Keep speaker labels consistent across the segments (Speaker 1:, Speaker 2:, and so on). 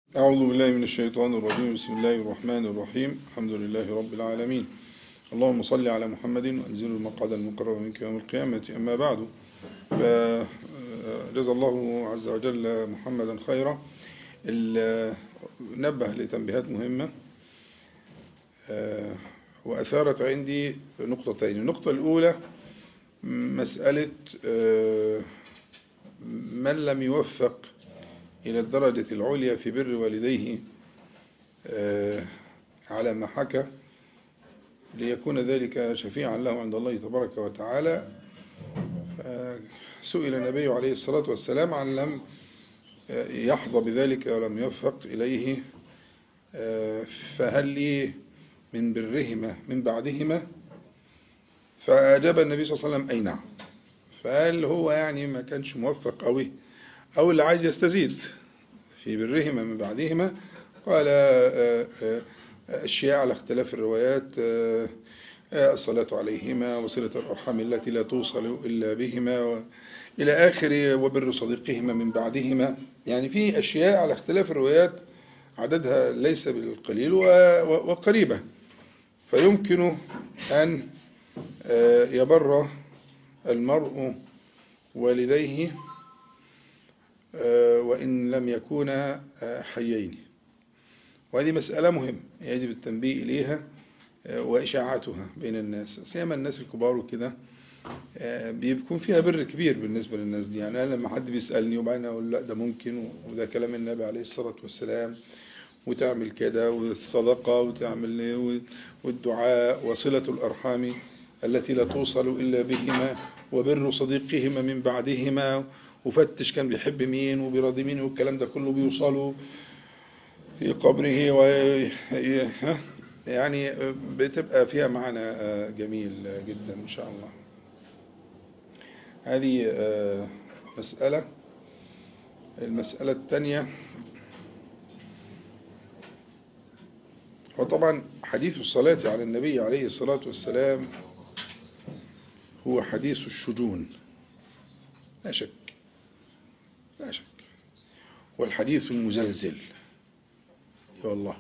Speaker 1: أعوذ بالله من الشيطان الرجيم. بسم الله الرحمن الرحيم. الحمد لله رب العالمين. اللهم صل على محمد وأنزل المقعد المقرب منك يوم القيامة. أما بعد، فرضى الله عز وجل محمدا خيرا. نبه لتنبيهات مهمة وأثارت عندي نقطتين. النقطة الأولى مسألة من لم يوفق إلى الدرجة العليا في بر والديه على ما حكى ليكون ذلك شفيعا له عند الله تبارك وتعالى. سئل النبي عليه الصلاة والسلام عن لم يحظى بذلك ولم يوفق إليه، فهل لي من برهما من بعدهما؟ فأجاب النبي صلى الله عليه وسلم أي نعم. فهل هو يعني ما كانش موفق قوي أو اللي عايز يستزيد في برهما من بعدهما؟ قال أشياء على اختلاف الروايات، الصلاة عليهما وصلة الأرحام التي لا توصل إلا بهما إلى آخر، وبر صديقهما من بعدهما. يعني في أشياء على اختلاف الروايات عددها ليس بالقليل وقريبة، فيمكن أن يبر المرء والديه وإن لم يكونا حيين. وهذه مسألة مهمة يجب التنبيه إليها وإشاعتها بين الناس، سيما الناس الكبار وكده. بيكون فيها بر كبير بالنسبة للناس دي. يعني أنا لما حد بيسألني وبعدين أقول لا ده ممكن وده كلام النبي عليه الصلاة والسلام، وتعمل كده والصدقة وتعمل والدعاء وصلة الأرحام التي لا توصل إلا بهما وبر صديقهما من بعدهما، وفتش كان بيحب مين وبيراضي مين، والكلام ده كله بيوصله في قبره يعني بتبقى فيها معنى جميل جدا إن شاء الله. هذه مسألة. المسألة الثانية، وطبعا حديث الصلاة على النبي عليه الصلاة والسلام هو حديث الشجون، لا شك لا شك، والحديث المزلزل والله.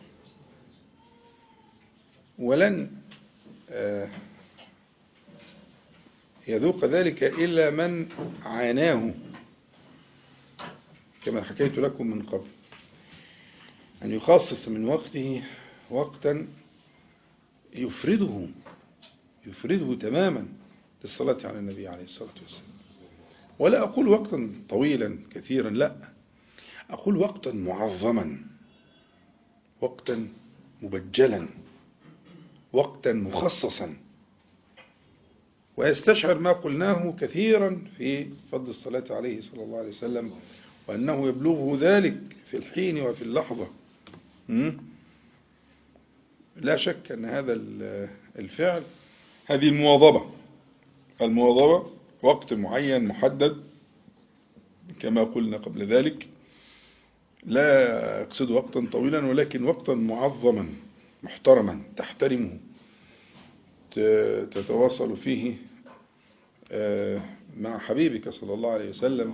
Speaker 1: ولن يذوق ذلك إلا من عاناه، كما حكيت لكم من قبل، أن يخصص من وقته وقتا يفرده تماما للصلاة على النبي عليه الصلاة والسلام. ولا أقول وقتا طويلا كثيرا، لا، أقول وقتا معظما، وقتا مبجلا، وقتا مخصصا، ويستشعر ما قلناه كثيرا في فضل الصلاة عليه صلى الله عليه وسلم، وأنه يبلغه ذلك في الحين وفي اللحظة. لا شك أن هذا الفعل، هذه المواظبة وقت معين محدد كما قلنا قبل ذلك، لا أقصد وقتا طويلا ولكن وقتا معظما محترما تحترمه، تتواصل فيه مع حبيبك صلى الله عليه وسلم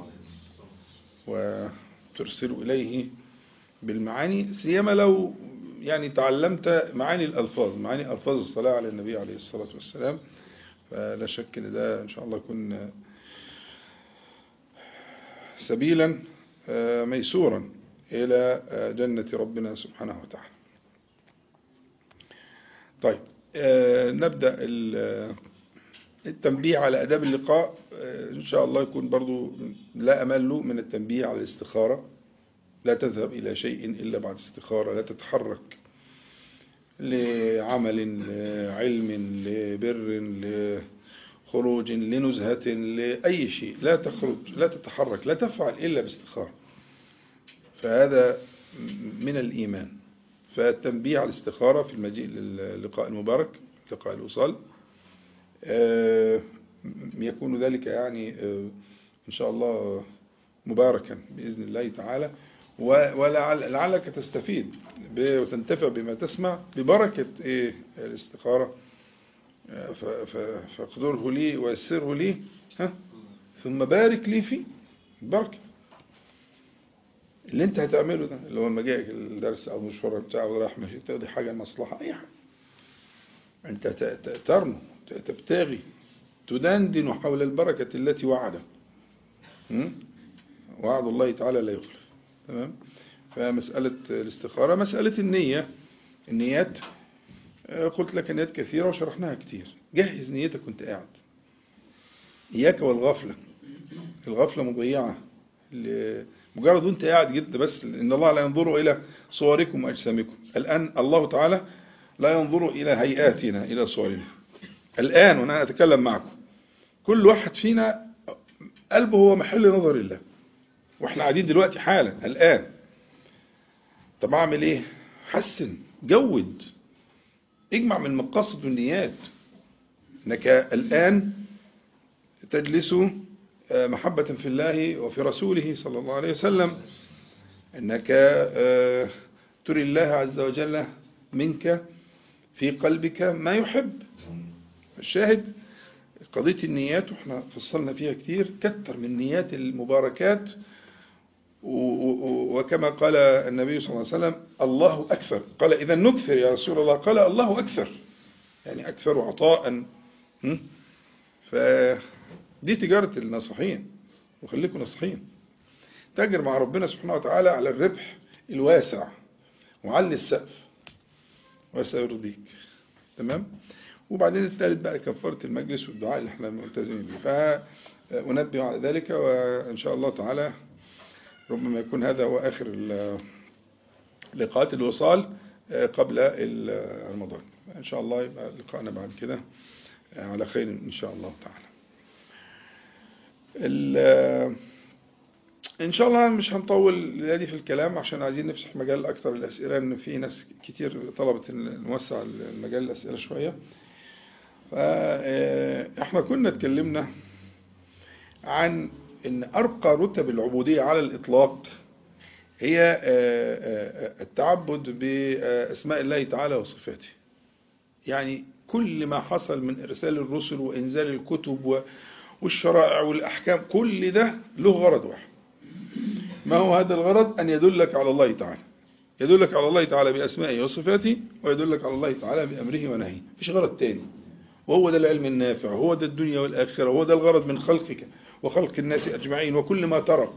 Speaker 1: وترسل إليه بالمعاني، سيما لو يعني تعلمت معاني ألفاظ الصلاة على النبي عليه الصلاة والسلام. فلا شك أن ده إن شاء الله يكون سبيلا ميسورا إلى جنة ربنا سبحانه وتعالى. طيب، نبدأ التنبيه على أداب اللقاء. إن شاء الله يكون برضو لا أمل من التنبيه على الاستخارة. لا تذهب إلى شيء إلا بعد استخارة، لا تتحرك لعمل، لعلم، لبر، لخروج، لنزهة، لأي شيء. لا تخرج، لا تتحرك، لا تفعل إلا باستخارة. فهذا من الإيمان. فالتنبيه على الاستخارة في المجيء للقاء المبارك، لقاء الوصال، يكون ذلك يعني إن شاء الله مباركا بإذن الله تعالى. ولعلك تستفيد وتنتفع بما تسمع ببركة الاستخارة. فاقدره لي ويسره لي، ثم بارك لي فيه بركة. اللي انت هتعمله ده، اللي هو لما جايك الدرس او المشوار بتاعه او رايح ماشي تقضي حاجه مصلحه اي حاجه، انت ترنو، تبتغي، تدندن حول البركه التي وعده. وعد الله تعالى لا يخلف. تمام. فمساله الاستخاره مساله النيه، النيات قلت لك النيات كثيره وشرحناها كتير. جهز نيتك وانت قاعد، اياك والغفله، الغفله مضيعه. مجرد وانت قاعد جد بس، ان الله لا ينظر الى صوركم واجسامكم. الان الله تعالى لا ينظر الى هيئاتنا، الى صورنا. الان وانا اتكلم معكم كل واحد فينا قلبه هو محل نظر الله، واحنا قاعدين دلوقتي حالا الان. طب اعمل ايه؟ حسن، جود، اجمع من المقاصد والنيات. انك الان تجلس محبة في الله وفي رسوله صلى الله عليه وسلم، أنك تري الله عز وجل منك في قلبك ما يحب. الشاهد قضية النيات، وإحنا فصلنا فيها كتير، كتر من نيات المباركات. وكما قال النبي صلى الله عليه وسلم الله أكثر، قال إذا نكثر يا رسول الله، قال الله أكثر، يعني أكثر عطاء. فدي تجارة الناصحين، وخليكم ناصحين. تاجر مع ربنا سبحانه وتعالى على الربح الواسع، وعلي السقف وسيرضيك. تمام. وبعدين الثالث بقى كفارة المجلس والدعاء اللي احنا ملتزمين به، فأنبه على ذلك. وإن شاء الله تعالى ربما يكون هذا هو آخر لقاءات الوصال قبل رمضان. إن شاء الله يبقى لقاءنا بعد كده على خير إن شاء الله تعالى. إن شاء الله مش هنطول لادي في الكلام، عشان عايزين نفسح مجال أكتر للأسئلة، إن في ناس كتير طلبت نوسع المجال الأسئلة شوية. فإحنا كنا اتكلمنا عن إن أرقى رتب العبودية على الإطلاق هي التعبد بأسماء الله تعالى وصفاته. يعني كل ما حصل من إرسال الرسل وإنزال الكتب والشرائع والأحكام، كل ده له غرض واحد. ما هو هذا الغرض؟ أن يدلك على الله تعالى، يدلك على الله تعالى بأسمائه وصفاته، ويدلك على الله تعالى بأمره ونهيه. مفيش غرض تاني. وهو ده العلم النافع، هو ده الدنيا والآخرة، وهو ده الغرض من خلقك وخلق الناس أجمعين وكل ما ترى.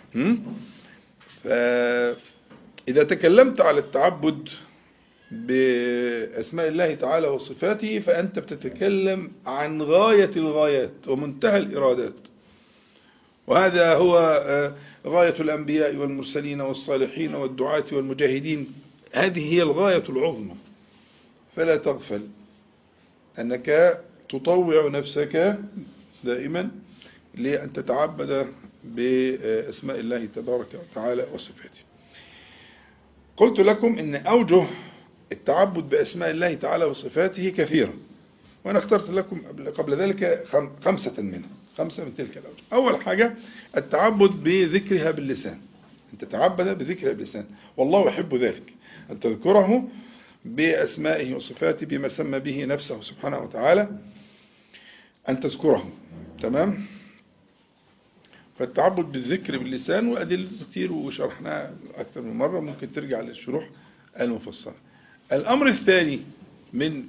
Speaker 1: فإذا تكلمت على التعبد بأسماء الله تعالى وصفاته، فأنت بتتكلم عن غاية الغايات ومنتهى الإرادات. وهذا هو غاية الأنبياء والمرسلين والصالحين والدعاة والمجاهدين. هذه هي الغاية العظمى. فلا تغفل أنك تطوع نفسك دائما لأن تتعبد بأسماء الله تبارك وتعالى وصفاته. قلت لكم إن أوجه التعبد بأسماء الله تعالى وصفاته كثيرا، وأنا اخترت لكم قبل ذلك 5 منها، 5 من تلك الأوجه. أول حاجة التعبد بذكرها باللسان، أن تتعبد بذكرها باللسان، والله يحب ذلك، أن تذكره بأسمائه وصفاته بما سمى به نفسه سبحانه وتعالى، أن تذكره. تمام. فالتعبد بالذكر باللسان وأدلة كتير وشرحناها أكثر من مرة، ممكن ترجع للشروح المفصلة. الأمر الثاني من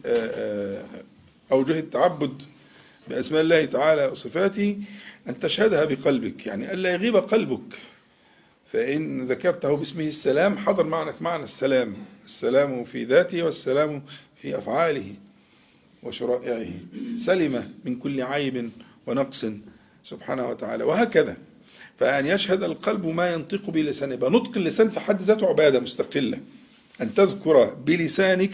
Speaker 1: أوجه التعبد بأسماء الله تعالى وصفاته أن تشهدها بقلبك، يعني ألا يغيب قلبك. فإن ذكرته باسمه السلام حضر معنى السلام، السلام في ذاته والسلام في أفعاله وشرائعه، سلم من كل عيب ونقص سبحانه وتعالى. وهكذا فأن يشهد القلب ما ينطق بلسانه. نطق اللسان في حد ذاته عبادة مستقلة، أن تذكر بلسانك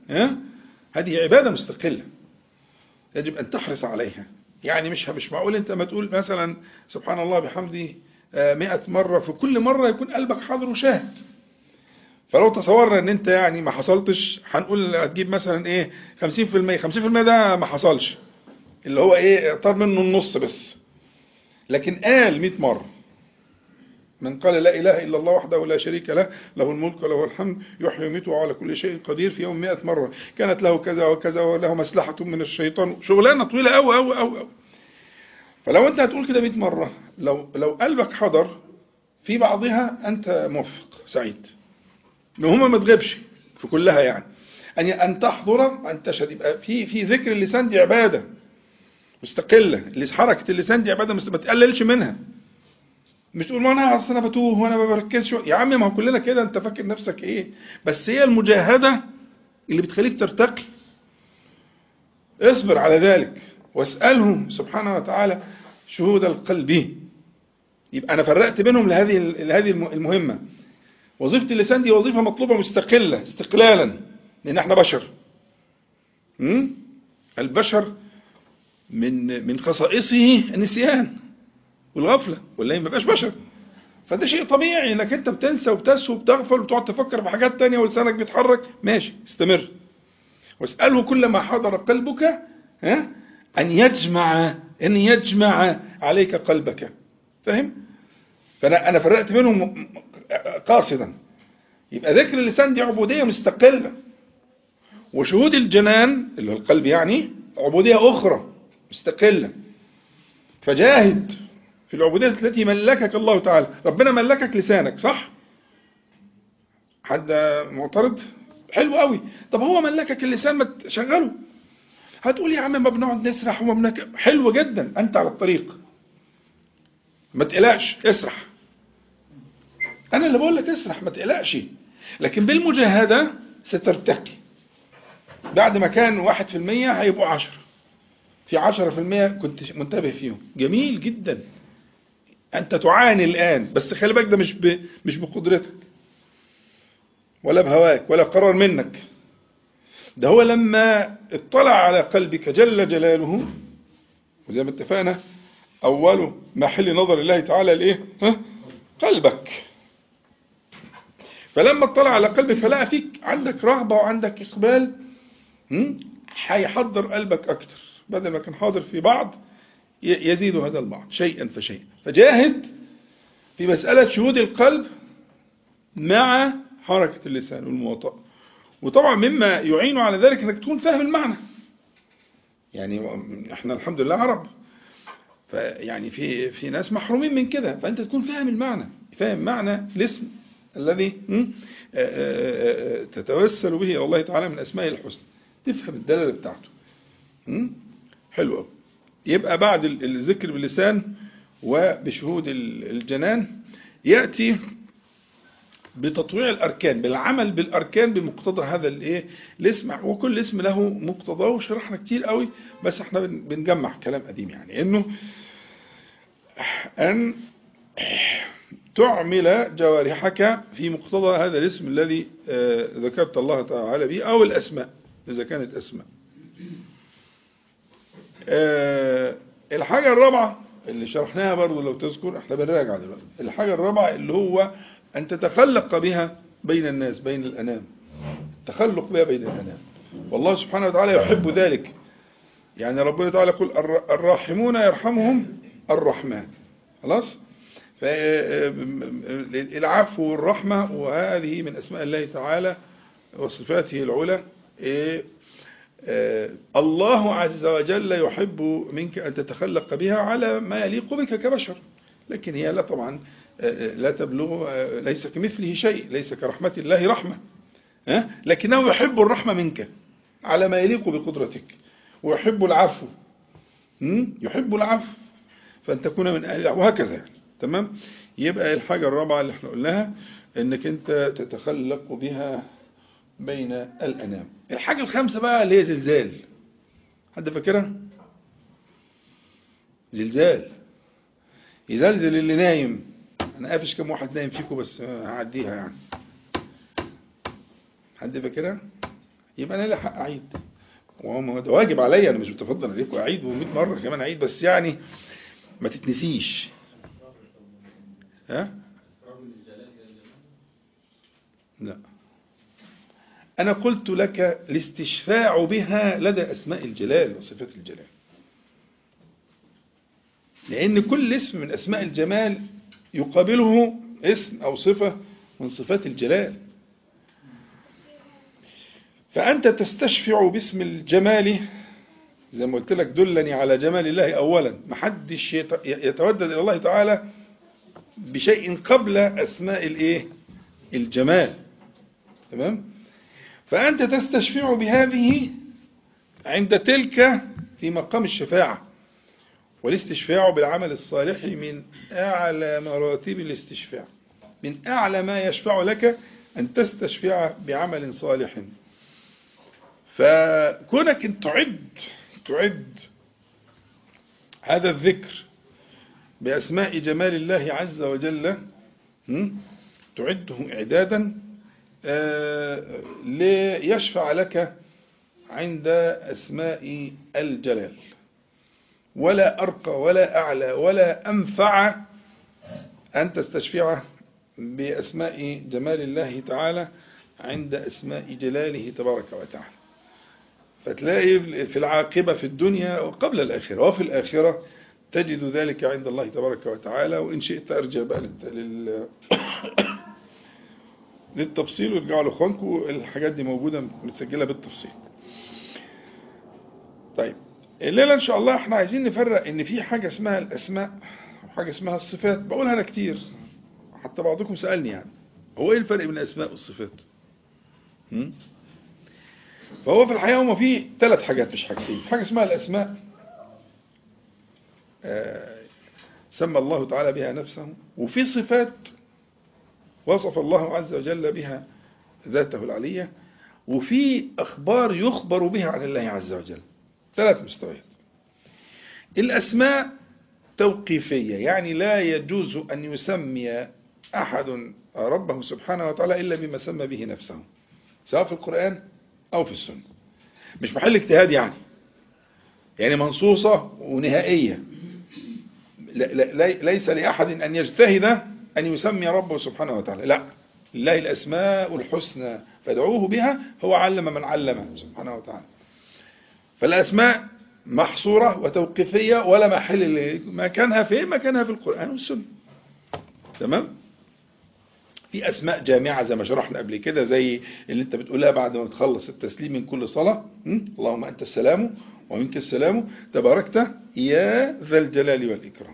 Speaker 1: هذه عبادة مستقلة يجب أن تحرص عليها. يعني مش معقول أنت ما تقول مثلا سبحان الله بحمده 100 مرة، في كل مرة يكون قلبك حاضر وشاهد. فلو تصورنا أن أنت يعني ما حصلتش، هنقول هتجيب مثلا 50%، ده ما حصلش، اللي هو طار منه النص بس. لكن قال 100 مرة، من قال لا إله إلا الله وحده لا شريك له، له الملك وله الحمد، يحيي ويميت وعلى كل شيء قدير، في يوم 100 مرة كانت له كذا وكذا وله مسلحة من الشيطان. شغلانة طويلة أوي أوي أوي أوي. فلو أنت هتقول كده 100 مرة، لو قلبك حضر في بعضها أنت موفق سعيد، المهم ما تغيبش في كلها، يعني أن تحضر أن تشهد. يبقى في ذكر اللسان دي عبادة مستقلة، حركة اللسان دي عبادة ما تقللش منها. مش تقول ما أنا أصلا أنا بتوه وأنا ما بركزش، يا عم ما هو كلنا كده، أنت فاكر نفسك إيه؟ بس هي المجاهدة اللي بتخليك ترتقي. اصبر على ذلك واسأله سبحانه وتعالى شهود القلب. يبقى أنا فرقت بينهم لهذه المهمة. وظيفة اللسان دي وظيفة مطلوبة مستقلة استقلالا، لأن احنا بشر. البشر من خصائصه النسيان والغفلة، ولا ما بقاش بشر. فده شيء طبيعي انك انت بتنسى وبتسهو وبتغفل وتقعد تفكر في حاجات تانية ولسانك بيتحرك. ماشي، استمر واسأله كل ما حضر قلبك أن يجمع عليك قلبك. فاهم؟ فأنا فرقت بينهم قاصدا. يبقى ذكر اللسان دي عبودية مستقلة، وشهود الجنان اللي هو القلب يعني عبودية أخرى مستقلة. فجاهد في العبودية التي ملكك الله تعالى. ربنا ملكك لسانك، صح؟ حد معترض؟ حلو قوي. طب هو ملكك اللسان، ما تشغله. هتقول يا عم ما بنقعد نسرح حلو جدا، أنت على الطريق، ما تقلقش، اسرح. أنا اللي بقول لك اسرح، ما تقلقش. لكن بالمجاهدة سترتقي. بعد ما كان 1% هيبقوا 10، في 10% كنت منتبه فيهم. جميل جدا. أنت تعاني الآن، بس خلي بالك ده مش بقدرتك ولا بهواك ولا قرار منك. ده هو لما اطلع على قلبك جل جلاله، وزي ما اتفقنا أول محل نظر الله تعالى الإيه؟ قلبك. فلما اطلع على قلبك فلقى فيك عندك رغبة وعندك إقبال، هيحضر قلبك أكتر. بدل ما كان حاضر في بعض يزيد هذا البعض شيئا فشيئا. فجاهد في مسألة شهود القلب مع حركة اللسان والمواطأة. وطبعا مما يعين على ذلك انك تكون فاهم المعنى. يعني احنا الحمد لله عرب، فيعني في ناس محرومين من كده، فانت تكون فاهم المعنى، فاهم معنى الاسم الذي تتوسل به الى الله تعالى من اسمائه الحسنى، تفهم الدلاله بتاعته. حلو قوي. يبقى بعد الذكر باللسان وبشهود الجنان ياتي بتطويع الأركان، بالعمل بالأركان بمقتضى هذا الاسم. وكل اسم له مقتضى، وشرحنا كتير قوي، بس احنا بنجمع كلام قديم. يعني انه أن تعمل جوارحك في مقتضى هذا الاسم الذي ذكرت الله تعالى به، أو الأسماء إذا كانت أسماء. الحاجة الرابعة اللي شرحناها برضو لو تذكر، احنا بنراجع دلوقتي. الحاجة الرابعة اللي هو أن تتخلق بها بين الناس، بين الأنام. تخلق بها بين الأنام، والله سبحانه وتعالى يحب ذلك. يعني ربنا تعالى يقول الراحمون يرحمهم الرحمن. خلاص؟ فالعفو والرحمة، وهذه من أسماء الله تعالى وصفاته العلى. الله عز وجل يحب منك أن تتخلق بها على ما يليق بك كبشر، لكن هي لا طبعا لا تبلغ، ليس كمثله شيء، ليس كرحمة الله رحمة، لكنه يحب الرحمة منك على ما يليق بقدرتك، ويحب العفو، يحب العفو فأن تكون من أهل، وهكذا يعني. تمام. يبقى الحاجة الرابعة اللي احنا قلناها انك انت تتخلق بها بين الأنام. الحاجة الخامسة بقى اللي هي زلزال. حد فاكرها؟ زلزال يزلزل اللي نايم. انا قافش كم واحد نايم فيكم، بس هعديها يعني. حد فاكرها؟ يبقى انا لي حق اعيد، وده واجب عليا، انا مش بتفضل عليكم اعيد و100 مرة كمان اعيد، بس يعني ما تتنسيش. ها؟ لا، أنا قلت لك الاستشفاع بها لدى أسماء الجلال وصفات الجلال، لأن كل اسم من أسماء الجمال يقابله اسم أو صفة من صفات الجلال. فأنت تستشفع باسم الجمال، زي ما قلت لك دلني على جمال الله أولا. محدش يتودد إلى الله تعالى بشيء قبل أسماء الإيه؟ الجمال. تمام؟ فأنت تستشفع بهذه عند تلك في مقام الشفاعة. والاستشفاع بالعمل الصالح من أعلى مراتب الاستشفاع، من أعلى ما يشفع لك أن تستشفع بعمل صالح. فكونك أن تعد هذا الذكر بأسماء جمال الله عز وجل، تعده إعدادا ليشفع لك عند أسماء الجلال. ولا أرقى ولا أعلى ولا أنفع أن تستشفع بأسماء جمال الله تعالى عند أسماء جلاله تبارك وتعالى. فتلاقي في العاقبة في الدنيا وقبل الآخرة وفي الآخرة تجد ذلك عند الله تبارك وتعالى. وإن شئت أرجع بقى للتفصيل وارجعوا لأخوانكم، الحاجات دي موجودة متسجلة بالتفصيل. طيب الليلة إن شاء الله احنا عايزين نفرق إن في حاجة اسمها الأسماء وحاجة اسمها الصفات. بقولها أنا كتير، حتى بعضكم سألني يعني هو إيه الفرق بين الأسماء والصفات؟ فهو في الحقيقة هما في 3 حاجات مش حاجتين. في حاجة اسمها الأسماء سمى الله تعالى بها نفسه، وفي صفات وصف الله عز وجل بها ذاته العلية، وفي أخبار يخبر بها عن الله عز وجل. 3 مستويات. الأسماء توقيفية، يعني لا يجوز أن يسمي أحد ربه سبحانه وتعالى إلا بما سمى به نفسه، سواء في القرآن أو في السنة. مش محل اجتهاد يعني منصوصة ونهائية. ليس لأحد أن يجتهد أن يسمي ربه سبحانه وتعالى، لا، لله الأسماء الحسنى فادعوه بها هو علم من علم سبحانه وتعالى. فالأسماء محصورة وتوقيفية ولا محل مكانها في مكانها في القرآن والسنة. تمام؟ في أسماء جامعة زي ما شرحنا قبل كده، زي اللي انت بتقولها بعد ما تخلص التسليم من كل صلاة، اللهم أنت السلام ومنك السلام تباركت يا ذا الجلال والإكرام.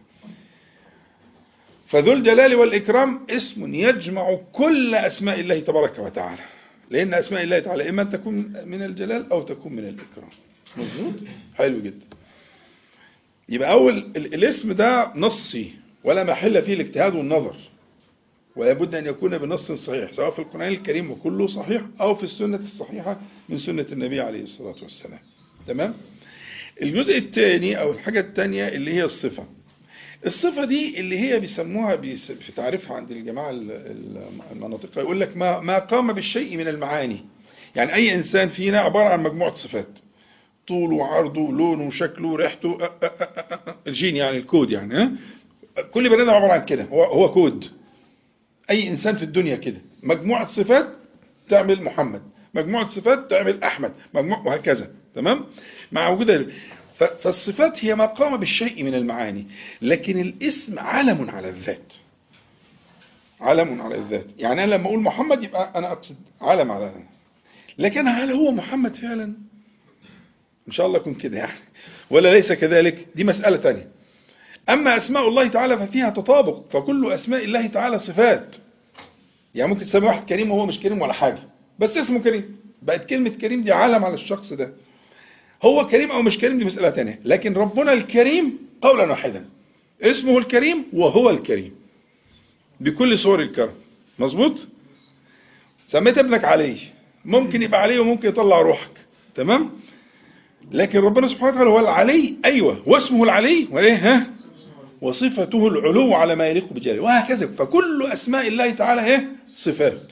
Speaker 1: فذو الجلال والإكرام اسم يجمع كل أسماء الله تبارك وتعالى، لأن أسماء الله تعالى إما تكون من الجلال أو تكون من الإكرام. مظبوط؟ حلو جدا. يبقى أول الاسم ده نصي ولا محل فيه الاجتهاد والنظر، ولا بد أن يكون بنص صحيح، سواء في القرآن الكريم وكله صحيح أو في السنة الصحيحة من سنة النبي عليه الصلاة والسلام. تمام؟ الجزء الثاني أو الحاجة الثانية اللي هي الصفة. الصفة دي اللي هي بيسموها في تعريفها عند الجماعة المناطق، يقول لك ما قام بالشيء من المعاني. يعني أي إنسان فينا عبارة عن مجموعة صفات، طوله وعرضه لونه وشكله ريحته الجين، يعني الكود، يعني كل بني آدم عبارة عن كده، هو كود. أي إنسان في الدنيا كده مجموعة صفات تعمل محمد، مجموعة صفات تعمل أحمد، وهكذا. تمام؟ مع وجود فالصفات هي ما قام بالشيء من المعاني، لكن الاسم علم على الذات. علم على الذات، يعني أنا لما أقول محمد يبقى أنا أقصد علم على الذات، لكن هل هو محمد فعلا؟ إن شاء الله يكون كده يعني، ولا ليس كذلك، دي مسألة تانية. أما أسماء الله تعالى ففيها تطابق، فكل أسماء الله تعالى صفات. يعني ممكن تسمي واحد كريم وهو مش كريم ولا حاجة، بس اسمه كريم، بقت كلمة كريم دي علم على الشخص ده. هو كريم أو مش كريم دي مسألة تانية، لكن ربنا الكريم قولا واحدا، اسمه الكريم وهو الكريم بكل صور الكرم. مظبوط؟ سميت ابنك علي، ممكن يبقى علي وممكن يطلع روحك. تمام؟ لكن ربنا سبحانه وتعالى هو العلي، أيوة، واسمه العلي وإيه وصفته العلو على ما يليق بجلاله، وهكذا. فكل أسماء الله تعالى صفات،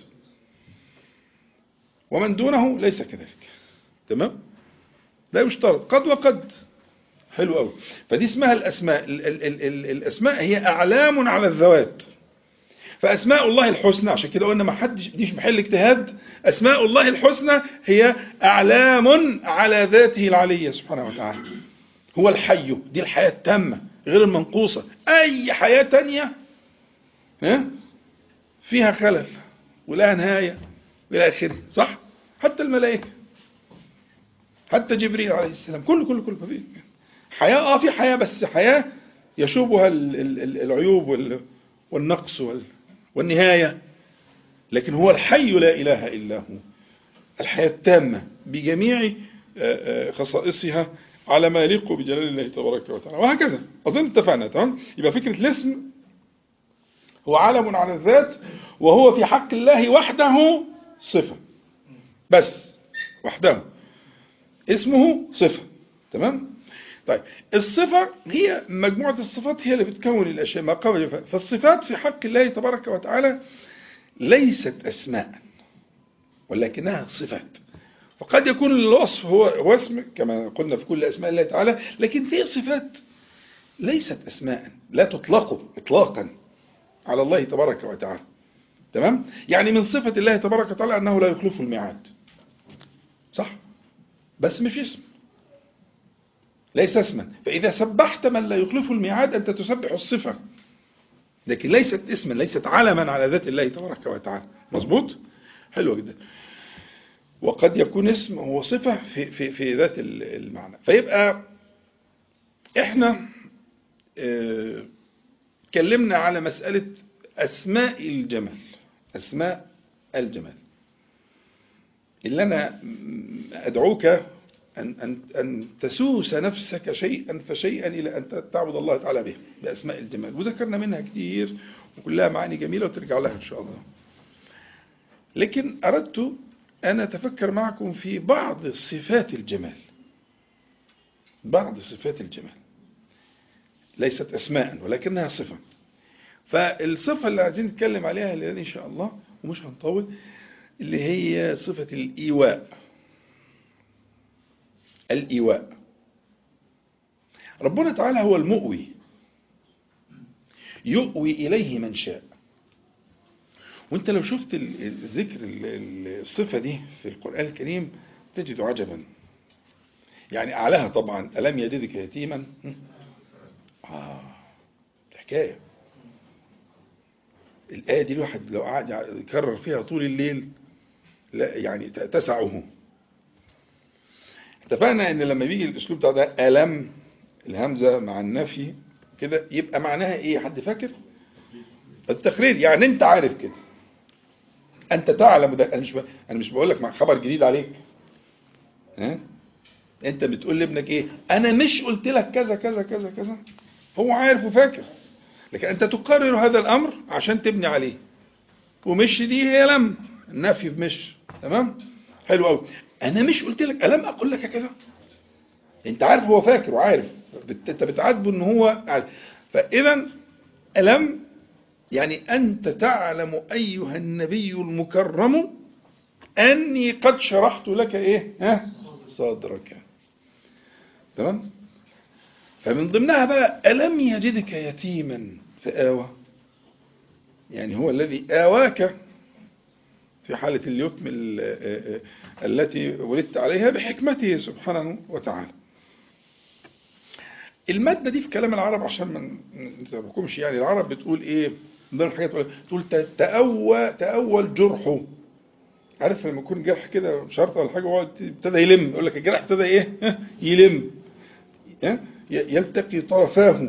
Speaker 1: ومن دونه ليس كذلك. تمام؟ لا يشترط، قد وقد. حلو قوي. فدي اسمها الأسماء. الأسماء هي أعلام على الذوات. فأسماء الله الحسنى، عشان كده قلنا ما حدش ديش محل اجتهاد، أسماء الله الحسنى هي أعلام على ذاته العلية سبحانه وتعالى. هو الحي، دي الحياة التامة غير المنقوصة. أي حياة تانية فيها خلل ولها نهاية إلى آخره، صح؟ حتى الملائكة، حتى جبريل عليه السلام، كل حياة. في حياة، بس حياة يشوبها العيوب والنقص والنهاية، لكن هو الحي لا إله إلا هو، الحياة التامة بجميع خصائصها على ما يليق بجلال الله تبارك وتعالى، وهكذا. أظن اتفقنا تمام. يبقى فكرة الاسم هو علم على الذات، وهو في حق الله وحده صفة بس، وحده اسمه صفة. تمام. طيب الصفة هي مجموعة الصفات هي اللي بتكون الأشياء ما قبل. فالصفات في حق الله تبارك وتعالى ليست أسماء ولكنها صفات. وقد يكون الوصف هو اسم كما قلنا في كل أسماء الله تعالى، لكن في صفات ليست أسماء لا تطلق إطلاقا على الله تبارك وتعالى. تمام. يعني من صفة الله تبارك وتعالى أنه لا يخلف الميعاد، صح؟ بس مش اسم، ليس اسما. فإذا سبحت من لا يخلف الميعاد أنت تسبح الصفة، لكن ليست اسما، ليست علما على ذات الله تبارك وتعالى. مظبوط؟ حلو جدا. وقد يكون اسم هو صفة في ذات المعنى. فيبقى احنا اتكلمنا على مسألة أسماء الجمال، أسماء الجمال، اللي أنا أدعوك أن تسوس نفسك شيئا فشيئا إلى أن تعبد الله تعالى به بأسماء الجمال. وذكرنا منها كتير وكلها معاني جميلة وترجع لها إن شاء الله. لكن أردت أن أتفكر معكم في بعض صفات الجمال، بعض صفات الجمال ليست أسماء ولكنها صفة. فالصفة اللي عايزين نتكلم عليها الليلة إن شاء الله ومش هنطول، اللي هي صفة الإيواء. الإيواء، ربنا تعالى هو المؤوي، يؤوي إليه من شاء. وانت لو شفت ذكر الصفة دي في القرآن الكريم تجد عجبا. يعني أعلاها طبعا ألم يجدك يتيما، الحكاية الآية دي الواحد لو قعد يكرر فيها طول الليل لا يعني تسعه. اتفقنا ان لما بيجي الاسلوب بتاع ده ألم الهمزة مع النفي كده يبقى معناها ايه؟ حد فاكر؟ التقرير. يعني انت عارف كده، انت تعلم ده. انا مش بقول لك خبر جديد عليك. ها؟ انت بتقول لابنك ايه؟ انا مش قلت لك كذا كذا كذا كذا. هو عارف وفاكر، لكن انت تقرر هذا الامر عشان تبني عليه. ومش دي هي لم النفي بمش. تمام. حلو قوي. انا مش قلت لك الم اقول لك كذا. انت عارف هو فاكر وعارف، انت بتعاتبه ان هو عارف. فاذا الم يعني انت تعلم ايها النبي المكرم اني قد شرحت لك ايه؟ صدرك. تمام. فمن ضمنها بقى ألم يجدك يتيما فآوى، يعني هو الذي آواك في حالة اليتم التي ولدت عليها بحكمته سبحانه وتعالى. المادة دي في كلام العرب عشان ما نتبقومش، يعني العرب بتقول ايه من ضمن الحاجات؟ تقول تأوى الجرح. عارف لما يكون جرح كده شرط ولا حاجة هو ابتدى يلم، يقول لك الجرح ابتدى ايه؟ يلم، يلتقي طرفاه.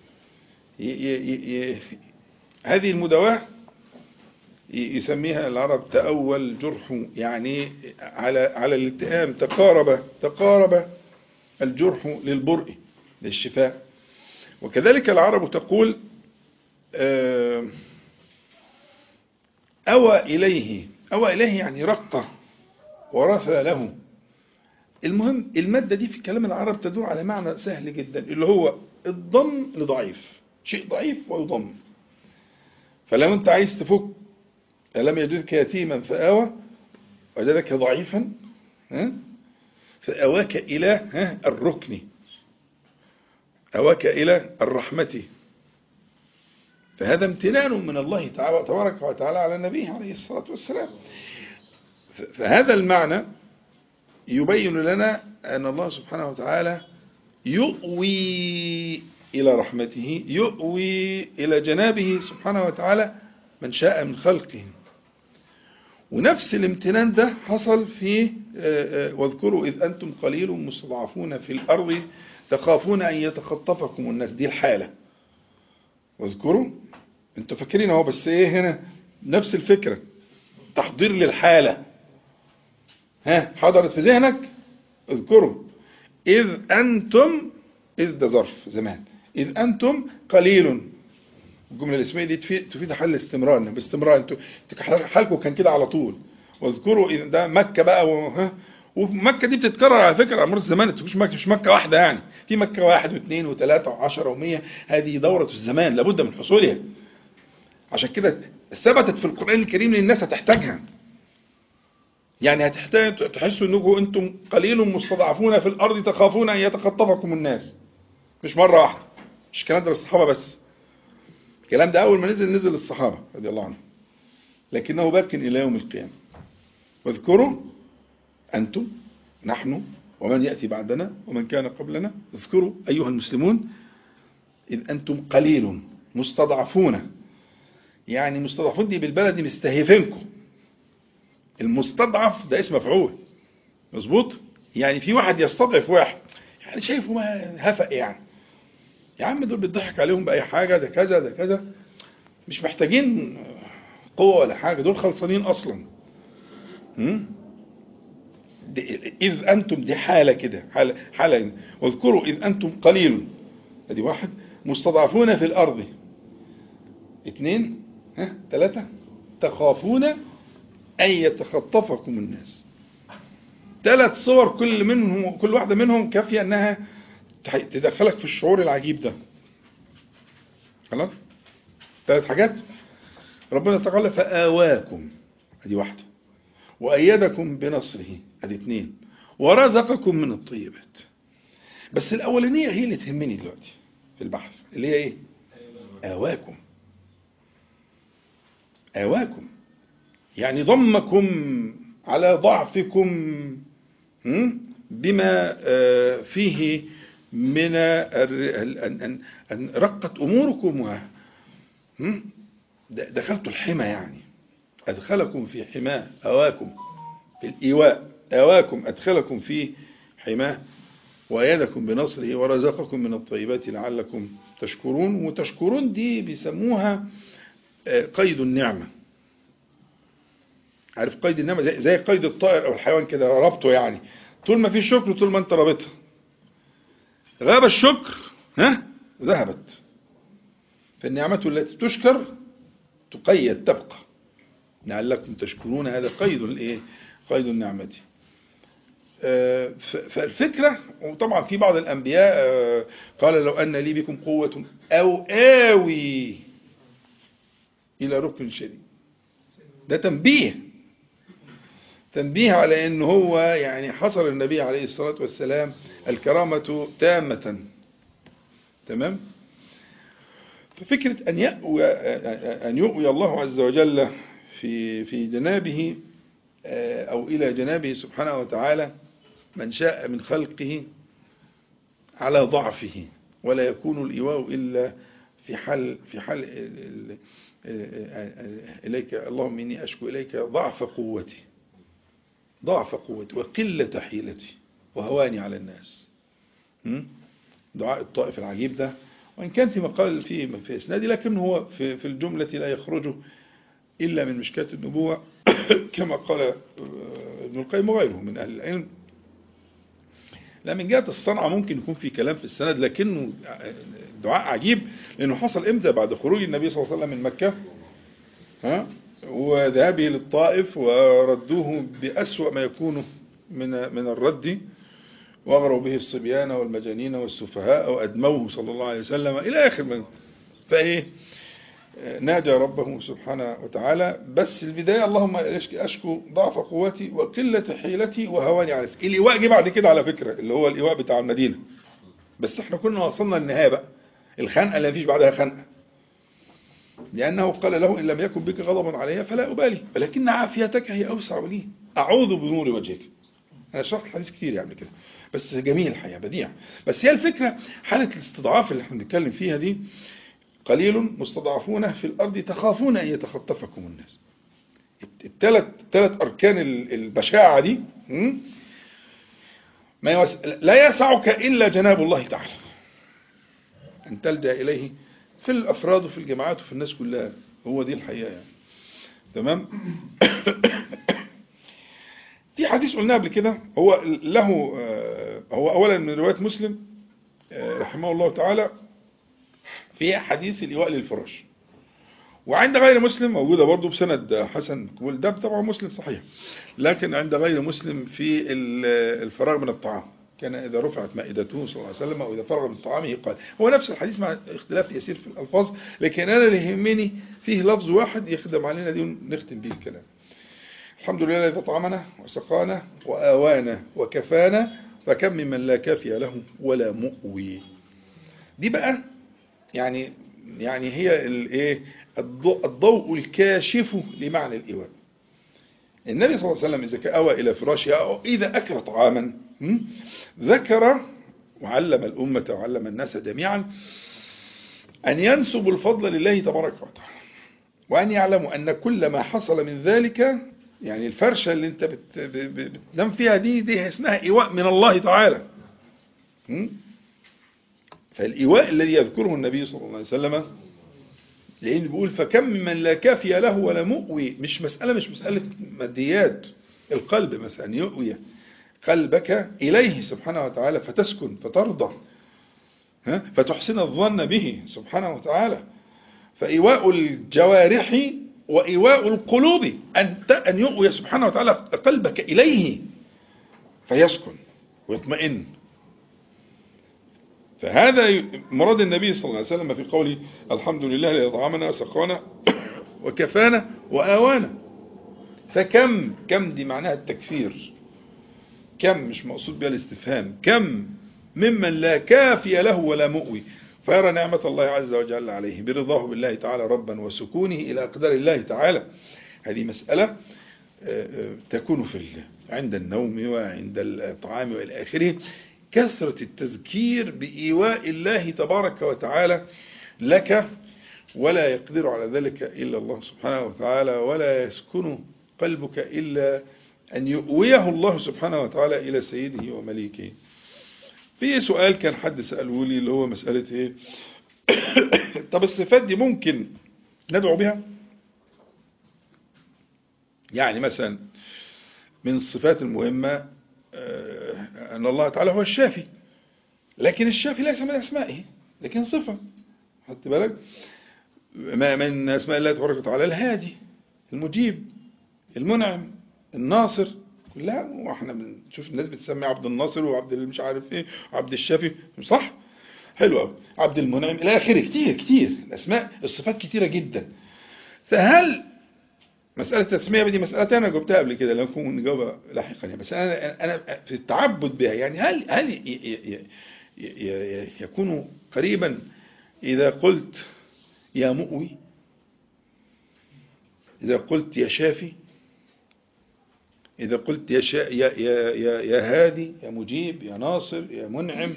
Speaker 1: هذه المداواة يسميها العرب تأوى الجرح، يعني على الالتئام. تقارب الجرح للبرء للشفاء. وكذلك العرب تقول أوى إليه يعني رقة ورثى له. المهم المادة دي في كلام العرب تدل على معنى سهل جدا، اللي هو الضم لضعيف، شيء ضعيف ويضم. فلو انت عايز تفك ألم يجدك يتيما فآوى، وجدك ضعيفا فأواك إلى الركن، أواك إلى الرحمة. فهذا امتنان من الله تبارك وتعالى على النبي عليه الصلاة والسلام. فهذا المعنى يبين لنا أن الله سبحانه وتعالى يؤوي إلى رحمته، يؤوي إلى جنابه سبحانه وتعالى من شاء من خلقه. ونفس الامتنان ده حصل في واذكروا إذ أنتم قليل مستضعفون في الأرض تخافون أن يتخطفكم الناس. دي الحالة. واذكروا انتوا فاكرين اهو، بس ايه هنا نفس الفكرة، تحضير للحالة. ها حضرت في ذهنك؟ اذكروا إذ أنتم، إذ ده ظرف زمان، إذ أنتم قليل. الجملة الاسمية دي تفيد حل الاستمرار، باستمرار انتوا حالكم كان كده على طول. واذكروا إذ ده مكة بقى ومكة دي بتتكرر على فكرة على مر الزمان، مش مكة واحدة يعني، في مكة 1 و2 و3 و10 و100. هذه دورة الزمان لابد من حصولها، عشان كده ثبتت في القرآن الكريم ان الناس هتحتاجها. يعني هتحتاج تحسوا انكم انتم قليل مستضعفون في الارض تخافون ان يتخطفكم الناس. مش مرة واحدة، مش الكلام ده للصحابة بس، الكلام ده اول ما نزل للصحابة رضي الله عنهم، لكنه باق الى يوم القيامة. واذكروا انتم، نحن ومن يأتي بعدنا ومن كان قبلنا، اذكروا ايها المسلمون اذ انتم قليل مستضعفون. يعني مستضعفون دي بالبلد مستهيفينكم. المستضعف ده اسم مفعول، مظبوط؟ يعني في واحد يستضعف واحد، يعني شايفه ما هفق يعني، يا عم دول بيضحك عليهم بأي حاجة، ده كذا ده كذا، مش محتاجين قوة ولا حاجة، دول خلصانين أصلا. إذ أنتم دي حالة كده، حالة. واذكروا إذ أنتم قليل، ادي واحد، مستضعفون في الأرض، 2، 3، تخافون أن يتخطفكم الناس. 3 صور، كل واحدة منهم كافية أنها تدخلك في الشعور العجيب ده. خلاص 3 حاجات. ربنا تعالى فآواكم، ادي واحدة، وأيدكم بنصره، ادي 2، ورزقكم من الطيبات. بس الأولانية هي اللي تهمني دلوقتي في البحث، اللي هي ايه؟ آواكم. آواكم يعني ضمكم على ضعفكم، بما فيه من أن رقت أموركم، دخلتوا الحمى، يعني أدخلكم في حماه. أواكم في الإيواء، أواكم أدخلكم في حماه، وأيدكم بنصره، ورزقكم من الطيبات لعلكم تشكرون. وتشكرون دي بيسموها قيد النعمة. عارف قيد النعمة زي قيد الطائر أو الحيوان كده، ربطه يعني، طول ما في شكر طول ما انت رابطها، غاب الشكر ذهبت. فالنعمة التي تشكر تقيد تبقى، لعلكم تشكرون. هذا قيد الايه؟ قيد النعمة. فالفكرة، وطبعا في بعض الأنبياء قال لو أن لي بكم قوة أو آوي إلى ركن شديد. ده تنبيه على أنه هو يعني حصل النبي عليه الصلاة والسلام الكرامة تامة. تمام. ففكرة أن يؤوي الله عز وجل في جنابه أو إلى جنابه سبحانه وتعالى من شاء من خلقه على ضعفه، ولا يكون الإيواء إلا في حال إليك اللهم إني أشكو إليك ضعف قوتي وقلة حيلتي وهواني على الناس. دعاء الطائف العجيب ده، وإن كان في مقال في إسنادي، لكن هو في الجملة لا يخرج إلا من مشكاة النبوة كما قال ابن القيم وغيره من أهل العلم. لا من جهة الصنعة ممكن يكون في كلام في السند، لكنه دعاء عجيب، لأنه حصل إمتى؟ بعد خروج النبي صلى الله عليه وسلم من مكة وذهابه للطائف، وردوه بأسوأ ما يكون من الرد، واغروا به الصبيان والمجانين والسفهاء وأدموه صلى الله عليه وسلم إلى آخر من. فإيه ناجى ربه سبحانه وتعالى. بس البداية اللهم أشكو ضعف قوتي وقلة حيلتي وهواني على نفسي. الإيواء جه بعد كده على فكرة، اللي هو الإيواء بتاع المدينة، بس احنا كنا وصلنا للنهاية بقى، الخنقة اللي مفيش بعدها خنقة، لأنه قال له إن لم يكن بك غضب علي فلا أبالي، ولكن عافيتك هي أوسع لي، أعوذ بنور وجهك. أنا شرحت الحديث كتير يعني كده، بس جميل الحقيقة، بديع. بس هي الفكرة حالة الاستضعاف اللي احنا بنتكلم فيها دي، قليل مستضعفون في الأرض تخافون أن يتخطفكم الناس. الثلاث أركان البشاعة دي لا يسعك إلا جناب الله تعالى، أن تلجأ إليه في الأفراد وفي الجماعات وفي الناس كلها. هو دي الحقيقة يعني. تمام. في حديث قلنا قبل كده، هو له هو أولا من رواية مسلم رحمه الله تعالى، في حديث الإيواء للفراش، وعند غير مسلم موجودة برضو بسند حسن، ده طبعا مسلم صحيح، لكن عند غير مسلم في الفراغ من الطعام، كان إذا رفعت مائدته صلى الله عليه وسلم أو إذا فرغ من طعامه قال. هو نفس الحديث مع اختلاف يسير في الألفاظ، لكن أنا اللي يهمني فيه لفظ واحد يخدم علينا دي ونختم به الكلام. الحمد لله الذي أطعمنا وسقانا وآوانا وكفانا، فكم ممن لا كافي له ولا مؤوي. دي بقى يعني هي الايه، الضوء الكاشف لمعنى الإيواء. النبي صلى الله عليه وسلم إذا أوى إلى فراشه أو إذا أكل طعاما ذكر وعلم الأمة وعلم الناس جميعا أن ينسبوا الفضل لله تبارك وتعالى، وأن يعلموا أن كل ما حصل من ذلك، يعني الفرشة اللي انت بتنام فيها دي اسمها إيواء من الله تعالى. فالإيواء الذي يذكره النبي صلى الله عليه وسلم، لأن بيقول فكم من لا كافي له ولا مؤوي، مش مسألة ماديات. القلب مثلا يؤوي قلبك إليه سبحانه وتعالى فتسكن فترضى فتحسن الظن به سبحانه وتعالى. فإيواء الجوارح وإيواء القلوب أن يؤوي سبحانه وتعالى قلبك إليه فيسكن ويطمئن. فهذا مراد النبي صلى الله عليه وسلم في قوله الحمد لله الذي أطعمنا وسقانا وكفانا وآوانا. فكم دي معناها التكثير، كم مش مقصود بها الاستفهام، كم ممن لا كافي له ولا مؤوي، فيرى نعمة الله عز وجل عليه برضاه بالله تعالى ربا وسكونه إلى أقدار الله تعالى. هذه مسألة تكون عند النوم وعند الطعام وإلى آخره، كثرة التذكير بإيواء الله تبارك وتعالى لك، ولا يقدر على ذلك إلا الله سبحانه وتعالى، ولا يسكن قلبك إلا أن يؤويه الله سبحانه وتعالى إلى سيده ومليكه. في سؤال كان حد سأله لي اللي هو مسألة إيه طب الصفات دي ممكن ندعو بها؟ يعني مثلا من الصفات المهمة أن الله تعالى هو الشافي، لكن الشافي ليس من أسمائه لكن صفة. حتى بالك من أسماء الله تبارك وتعالى الهادي، المجيب، المنعم، الناصر، كلها. واحنا بنشوف الناس بتسمي عبد الناصر وعبد مش عارف ايه وعبد الشافي، صح؟ حلو قوي. عبد المنعم الى اخره، كتير الاسماء، الصفات كتيره جدا. فهل مساله التسميه دي مساله انا جاوبتها قبل كده، لو نكون نجاوبها لاحقا يعني، بس انا في التعبد بها يعني هل يكون قريبا اذا قلت يا مؤوي، اذا قلت يا شافي، إذا قلت يا هادي، يا مجيب، يا ناصر، يا منعم،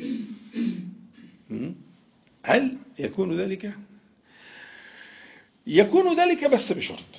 Speaker 1: هل يكون ذلك؟ يكون ذلك بس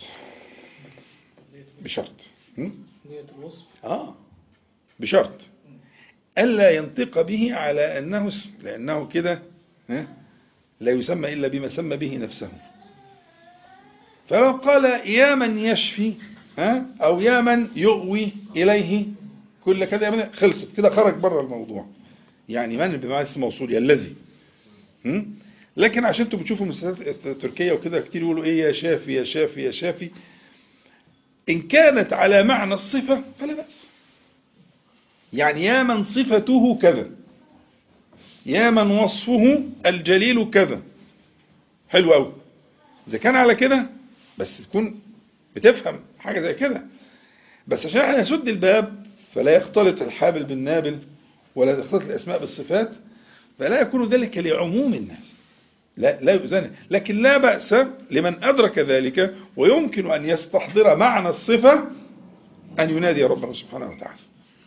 Speaker 1: بشرط
Speaker 2: نية الوصف
Speaker 1: بشرط ألا ينطق به على أنه اسم، لأنه كده لا يسمى إلا بما سمى به نفسه. فلو قال يا من يشفي أو يا من يؤوي إليه كل كده، خلصت كده، خرج بره الموضوع. يعني من بمعنى اسم موصول، يا الذي. لكن عشان انتوا بتشوفوا مسلسلات تركية وكده كتير يقولوا ايه يا شافي يا شافي يا شافي، إن كانت على معنى الصفة فلا بأس. يعني يا من صفته كذا، يا من وصفه الجليل كذا، حلو قوي. إذا كان على كده بس تكون بتفهم حاجة زي كده، بس عشان احنا نسد الباب فلا يختلط الحابل بالنابل ولا تختلط الأسماء بالصفات، فلا يكون ذلك لعموم الناس، لا يؤذن. لكن لا بأس لمن أدرك ذلك ويمكن أن يستحضر معنى الصفة أن ينادي ربه سبحانه وتعالى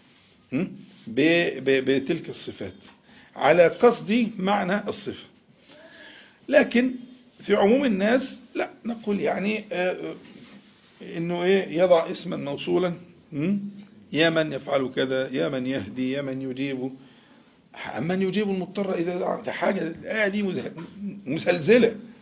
Speaker 1: بتلك الصفات على قصد معنى الصفة. لكن في عموم الناس لا نقول يعني إنه يضع اسما موصولا، يا من يفعل كذا، يا من يهدي، يا من يجيب. من يجيب المضطر إذا دعا، حاجة الآية دي مسلسلة،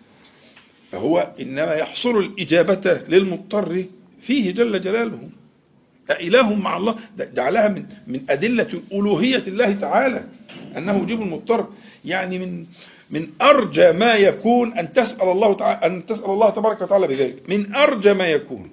Speaker 1: فهو إنما يحصل الإجابة للمضطر فيه جل جلاله. أإله مع الله جعلها من أدلة ألوهية الله تعالى أنه يجيب المضطر. يعني من أرجى ما يكون أن تسأل الله تبارك وتعالى بذلك، من أرجى ما يكون.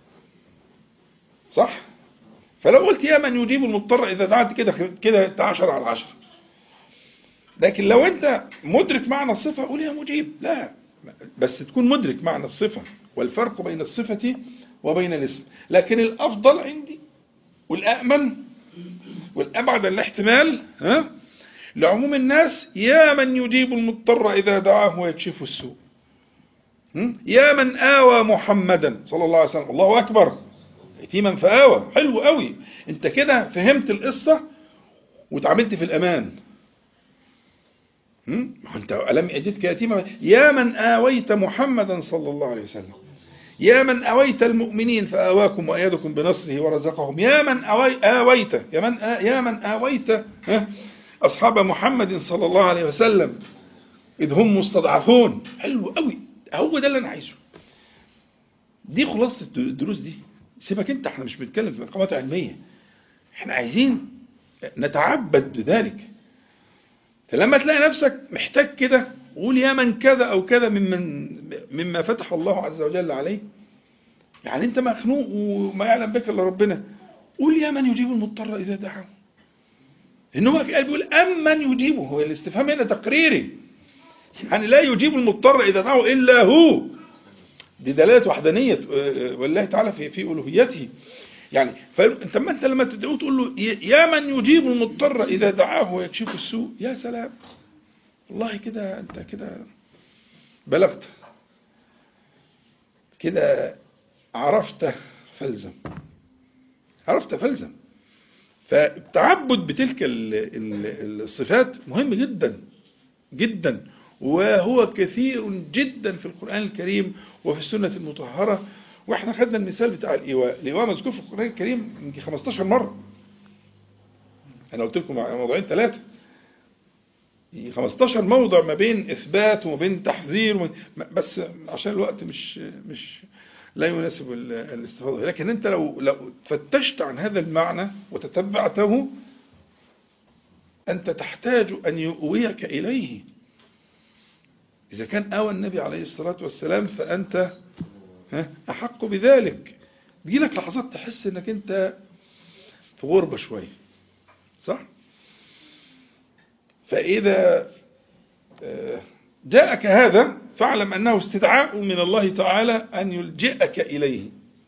Speaker 1: صح؟ فلو قلت يا من يجيب المضطر إذا دعت كده 10 على 10. لكن لو أنت مدرك معنى الصفة قول يا مجيب، لا، بس تكون مدرك معنى الصفة والفرق بين الصفة وبين الاسم. لكن الأفضل عندي والأأمن والأبعد الاحتمال لعموم الناس يا من يجيب المضطر إذا دعاه ويكشف السوء، يا من آوى محمدا صلى الله عليه وسلم. الله أكبر، يتيما فآوى. حلو قوي، انت كده فهمت القصة وتعاملت في الأمان. انت ألم يجدك يتيما، يا من آويت محمدا صلى الله عليه وسلم، يا من آويت المؤمنين فآواكم وأيدكم بنصره ورزقهم، يا من آويت يا من آويت أصحاب محمد صلى الله عليه وسلم إذ هم مستضعفون. حلو قوي، هو ده اللي أنا عايزه. دي خلاصة الدروس دي. سيبك انت، احنا مش بنتكلم في مقامات علمية، احنا عايزين نتعبد بذلك. فلما تلاقي نفسك محتاج كده قول يا من كذا أو كذا مما فتح الله عز وجل عليه. يعني انت مخنوق وما يعلم بك إلا ربنا، قول يا من يجيب المضطر إذا دعاه. إنه في قلبه يقول أمن يجيبه. هو الاستفهام هنا تقريري، يعني لا يجيب المضطر إذا دعاه إلا هو. دي دلالة وحدانية والله تعالى في ألوهيته. يعني فانت لما تدعوه تقول له يا من يجيب المضطر إذا دعاه ويكشف السوء، يا سلام، والله كده انت كده بلغت، كده عرفت فلزم. فالتعبد بتلك الصفات مهم جدا جدا، وهو كثير جدا في القرآن الكريم وفي السنة المطهرة. واحنا خدنا المثال بتاع الإيواء مذكور في القرآن الكريم يمكن 15 مرة. أنا قلت لكم موضوعين 3، 15 موضع ما بين إثبات وما بين تحذير، بس عشان الوقت مش لا يناسب الاستفاضة. لكن أنت لو فتشت عن هذا المعنى وتتبعته، أنت تحتاج أن يؤويك إليه. إذا كان آوى النبي عليه الصلاة والسلام فأنت أحق بذلك. تجيلك لحظات تحس أنك أنت في غربة شوية، صح؟ فإذا جاءك هذا فاعلم أنه استدعاء من الله تعالى أن يلجئك إليه.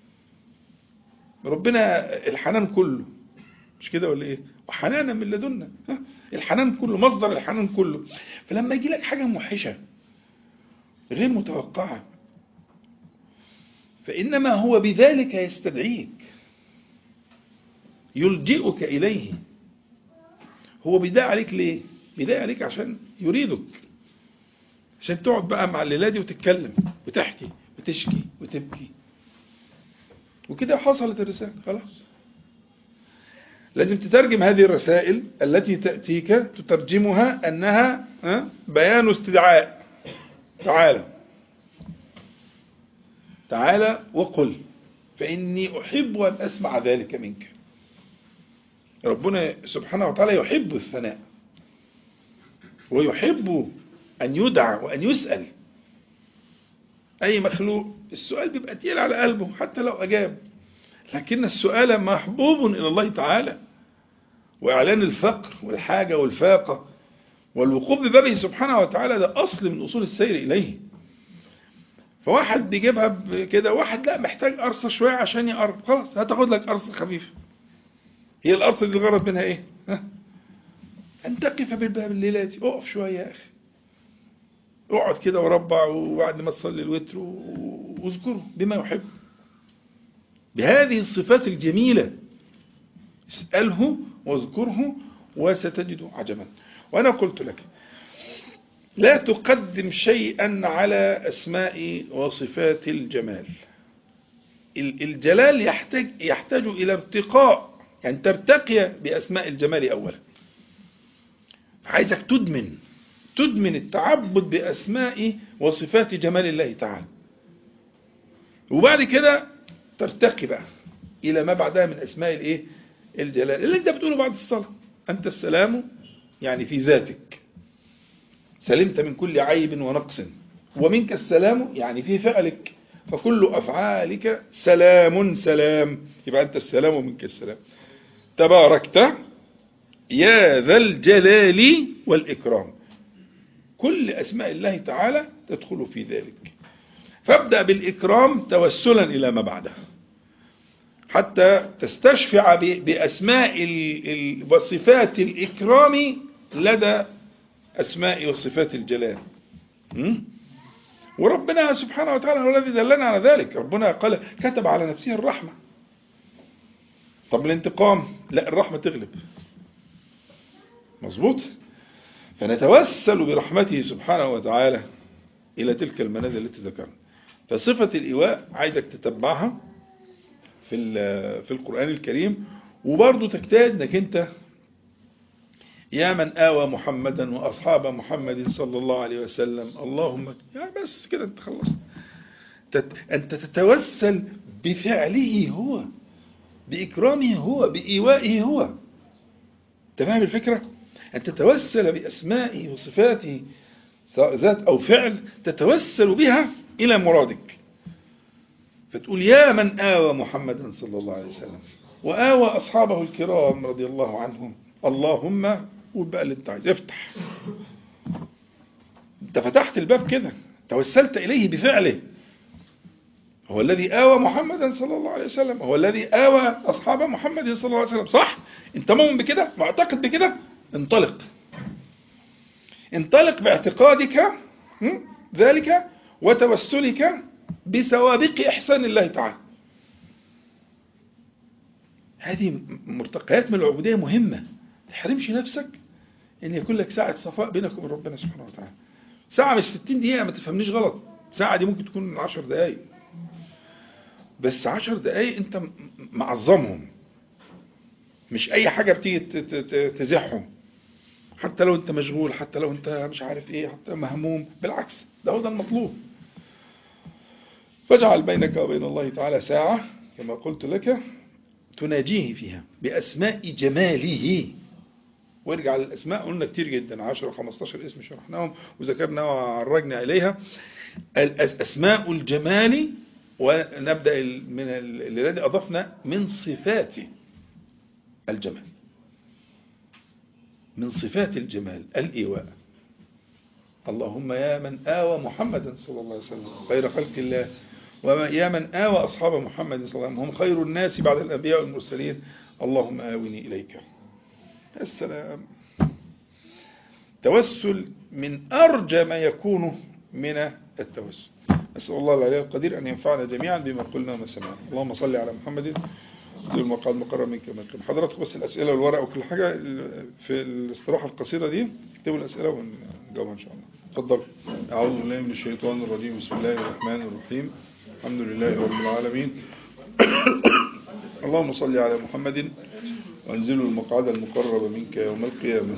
Speaker 1: ربنا الحنان كله، مش كده ولا إيه؟ وحنانا من لدنا، الحنان كله، مصدر الحنان كله. فلما يجي لك حاجة موحشة غير متوقعة، فإنما هو بذلك يستدعيك، يلجئك إليه. هو بيدعي عليك ليه؟ بيدعي عليك عشان يريدك، عشان تقعد بقى مع الليلة دي وتتكلم وتحكي وتشكي وتبكي، وكده حصلت الرسالة. خلاص، لازم تترجم هذه الرسائل التي تأتيك، تترجمها أنها بيان استدعاء. تعالى وقل فإني أحب أن أسمع ذلك منك. ربنا سبحانه وتعالى يحب الثناء، ويحب أن يدعى وأن يسأل. أي مخلوق السؤال بيبقى تقيل على قلبه حتى لو أجاب، لكن السؤال محبوب إلى الله تعالى، وإعلان الفقر والحاجة والفاقة والوقوف ببابه سبحانه وتعالى ده أصل من أصول السير إليه. فواحد بيجيبها كده، واحد لا محتاج قرصة شوية عشان يقرب، خلاص هتاخد لك قرصة خفيفة. هي القرصة دي الغرض منها إيه؟ أن تقف بالباب الليلاتي، اقف شوية يا أخي، اقعد كده وربع، وبعد ما تصلي الوتر واذكره بما يحب، بهذه الصفات الجميلة. اسأله واذكره وستجد عجبا. وأنا قلت لك لا تقدم شيئا على أسماء وصفات الجمال. الجلال يحتاج إلى ارتقاء، يعني ترتقي بأسماء الجمال أولا. عايزك تدمن التعبد بأسماء وصفات جمال الله تعالى، وبعد كده ترتقي بقى إلى ما بعدها من أسماء الجلال اللي أنت بتقوله بعد الصلاة. أنت السلام يعني في ذاتك، سلمت من كل عيب ونقص، ومنك السلام يعني في فعلك، فكل أفعالك سلام سلام، يبقى أنت السلام ومنك السلام. تباركت يا ذا الجلال والإكرام، كل أسماء الله تعالى تدخل في ذلك. فابدأ بالإكرام توسلا إلى ما بعدها حتى تستشفع بأسماء وصفات الإكرام لدى أسماء وصفات الجلال. وربنا سبحانه وتعالى هو الذي دلنا على ذلك. ربنا قال كتب على نفسه الرحمة. طب الانتقام، لا، الرحمة تغلب. مظبوط. فنتوسل برحمته سبحانه وتعالى إلى تلك المنازل التي ذكرنا. فصفة الإيواء عايزك تتبعها في القرآن الكريم، وبرضو تجتهد انك انت يا من آوى محمدا وأصحاب محمد صلى الله عليه وسلم اللهم، يعني بس كده انت خلصت. أنت تتوسل بفعله هو، بإكرامه هو، بإيوائه هو. تفهم الفكرة؟ أن تتوسل بأسمائه وصفاته سواء ذات أو فعل، تتوسل بها إلى مرادك. فتقول يا من آوى محمدا صلى الله عليه وسلم وآوى أصحابه الكرام رضي الله عنهم اللهم، وبقى اللي انت عايز افتح. انت فتحت الباب كده، توسلت إليه بفعله. هو الذي آوى محمدا صلى الله عليه وسلم، هو الذي آوى أصحاب محمد صلى الله عليه وسلم. صح؟ انت مؤمن بكده، معتقد بكده، انطلق. انطلق باعتقادك ذلك وتوسلك بسوابق إحسان الله تعالى. هذه مرتقيات من العبودية مهمة. تحرمش نفسك ان يكون لك ساعة صفاء بينك وبين ربنا سبحانه وتعالى. ساعة مش 60 دقيقة، ما تفهمنيش غلط. ساعة دي ممكن تكون 10 دقايق، بس 10 دقايق انت معظمهم، مش اي حاجة بتيجي تزحهم. حتى لو انت مشغول، حتى لو انت مش عارف ايه، حتى مهموم، بالعكس ده هو ده المطلوب. فاجعل بينك وبين الله تعالى ساعة كما قلت لك تناجيه فيها بأسماء جماله. وارجع للأسماء، قلنا كتير جدا، 10-15 اسم شرحناهم وذكرنا وعرجنا إليها. الأسماء الجمال، ونبدأ من الذي أضفنا من صفات الجمال، من صفات الجمال الإيواء. اللهم يا من آوى محمدا صلى الله عليه وسلم خير خلق الله، ويا من آوى أصحاب محمد صلى الله عليه وسلم هم خير الناس بعد الأنبياء والمرسلين اللهم آوني إليك. السلام. توسل من أرجى ما يكون من التوسل. أسأل الله العلي القدير أن ينفعنا جميعا بما قلنا وما سمعنا. اللهم صل على محمد ذي المقام المقرب منك كما قلت. حضرتك بس الأسئلة والورق وكل حاجة في الاستراحة القصيرة دي اكتبوا الأسئلة ونجاوبها إن شاء الله. تفضل. أعوذ بالله من الشيطان الرجيم. بسم الله الرحمن الرحيم. الحمد لله رب العالمين. اللهم صل على محمد وانزل المقعد المقرب منك يوم القيامة.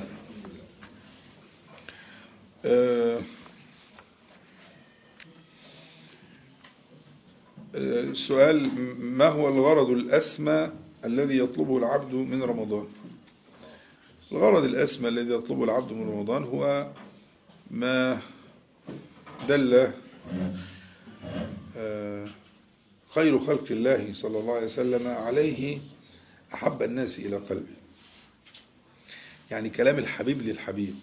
Speaker 1: السؤال: ما هو الغرض الأسمى الذي يطلبه العبد من رمضان؟ الغرض الأسمى الذي يطلبه العبد من رمضان هو ما دل خير خلق الله صلى الله عليه وسلم عليه أحب الناس إلى قلبه. يعني كلام الحبيب للحبيب.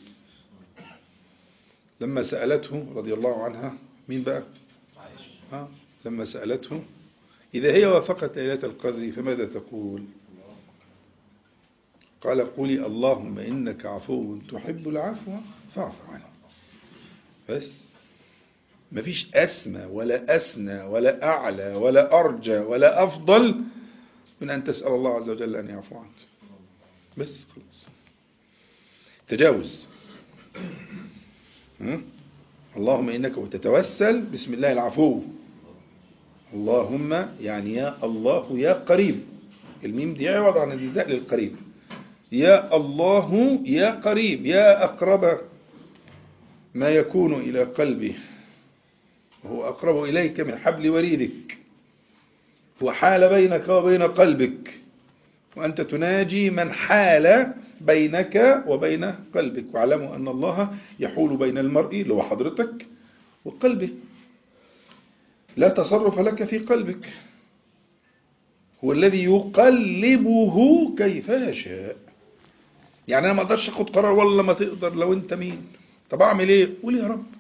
Speaker 1: لما سألته رضي الله عنها، مين بقى؟ لما سألته إذا هي وافقت ليلة القدر فماذا تقول؟ قال قولي اللهم إنك عفو تحب العفو فاعف عنه. بس مفيش أسمى ولا أسنى ولا أعلى ولا أرجى ولا أفضل من أن تسأل الله عز وجل أن يعفو عنك. بس خلاص، تجاوز. اللهم إنك، وتتوسل بسم الله العفو. اللهم يعني يا الله يا قريب. الميم دي عوض عن الزاء للقريب. يا الله يا قريب يا أقرب ما يكون إلى قلبه وهو أقرب إليك من حبل وريدك، وحال بينك وبين قلبك، وأنت تناجي من حال بينك وبين قلبك. واعلموا أن الله يحول بين المرء اللي هو حضرتك وقلبه، لا تصرف لك في قلبك، هو الذي يقلبه كيف يشاء. يعني أنا ما أقدرش أخد قرار ولا ما تقدر. لو أنت مين؟ طب أعمل إيه؟ قول يا رب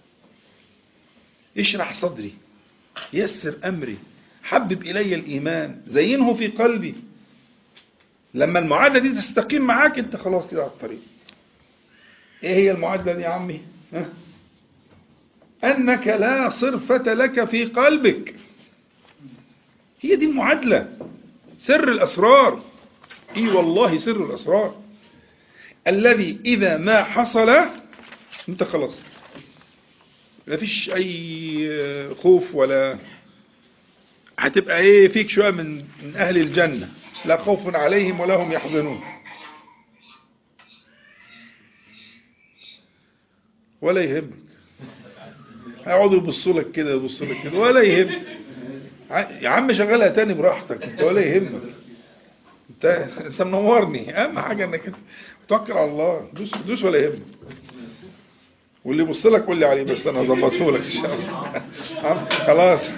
Speaker 1: اشرح صدري، يسر أمري، حبب إلي الإيمان، زينه في قلبي. لما المعادلة دي تستقيم معاك أنت خلاص كده على الطريق. إيه هي المعادلة دي يا عمي؟ أنك لا صرفة لك في قلبك. هي دي المعادلة، سر الأسرار. إي والله سر الأسرار الذي إذا ما حصل أنت خلاص ما فيش أي خوف، ولا هتبقى إيه فيك شوية من أهل الجنة، لا خوف عليهم ولا هم يحزنون ولا يهمك. هيقعدوا يبصوا لك كده ولا يهمك. يا عم شغلها تاني براحتك انت، ولا يهمك. انت منورني. اهم حاجه انك توكل على الله، دوس ولا يهمك. واللي يبص لك قول لي عليه، بس انا هظبطه لك ان شاء الله. خلاص.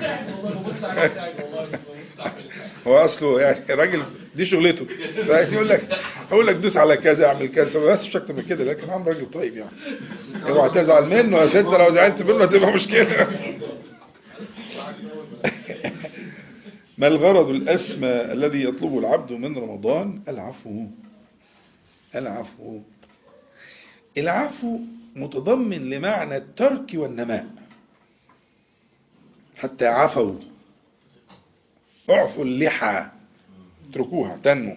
Speaker 1: هو اصله يعني راجل دي شغلته، فعايز يقول لك دوس على كذا اعمل كذا، بس مش اكتر من كده. لكن عم راجل طيب يعني، اوعى تزعل منه يا ست، لو زعلت منه هتبقى مشكله. ما الغرض الأسمى الذي يطلبه العبد من رمضان؟ العفو متضمن لمعنى الترك والنماء. حتى عفوا، اعفوا اللحى، اتركوها تنمو.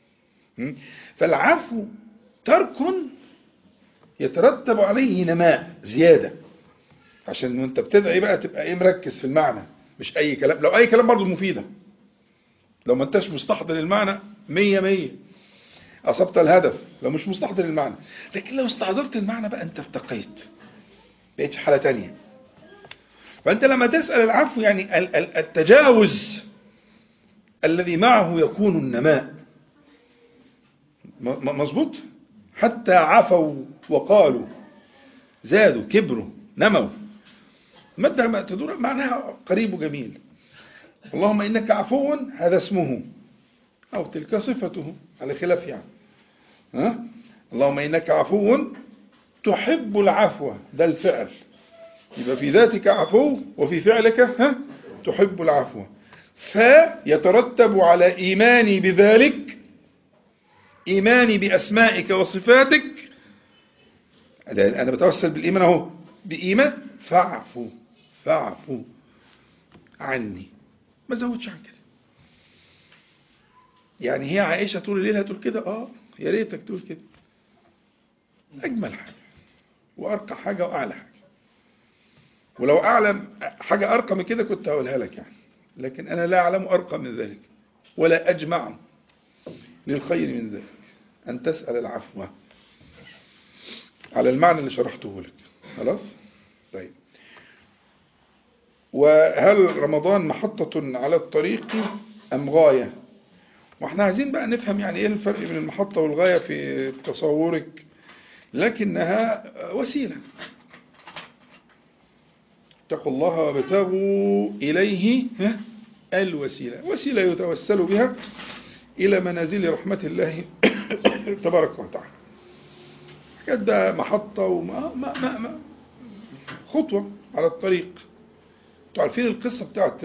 Speaker 1: فالعفو ترك يترتب عليه نماء زيادة، عشان وانت بتدعي بقى تبقى ايه مركز في المعنى، مش اي كلام. لو اي كلام برضه مفيدة، لو ما انتش مستحضر المعنى 100 أصبت الهدف. لو مش مستحضر المعنى، لكن لو استحضرت المعنى بقى أنت ارتقيت، بقيت حالة تانية. فأنت لما تسأل العفو يعني التجاوز الذي معه يكون النماء. مظبوط. حتى عفوا وقالوا، زادوا كبروا نموا. متى ما تدور معناها قريب وجميل. اللهم إنك عفو، هذا اسمه أو تلك صفته على خلاف يعني. اللهم إنك عفو تحب العفو، ده الفعل. يبقى في ذاتك عفو وفي فعلك تحب العفو. فيترتب على إيماني بذلك، إيماني بأسمائك وصفاتك. أنا بتوسل بالإيمان أهو، بإيمان فاعفو عني. ما زودش عن كده. يعني هي عائشة طول الليل هتقول كده؟ يا ريتك تقول كده. أجمل حاجة وأرقى حاجة وأعلى حاجة. ولو أعلم حاجة أرقى من كده كنت هقولها لك يعني، لكن أنا لا أعلم أرقى من ذلك ولا أجمع للخير من ذلك، أن تسأل العفو على المعنى اللي شرحته لك. خلاص؟ طيب. وهل رمضان محطة على الطريق أم غاية؟ واحنا عايزين بقى نفهم يعني ايه الفرق بين المحطة والغاية في تصورك. لكنها وسيلة، اتقوا الله وابتغوا إليه الوسيلة، وسيلة يتوسل بها إلى منازل رحمة الله تبارك وتعالى. كده محطة خطوة على الطريق. تعرفين القصة بتاعت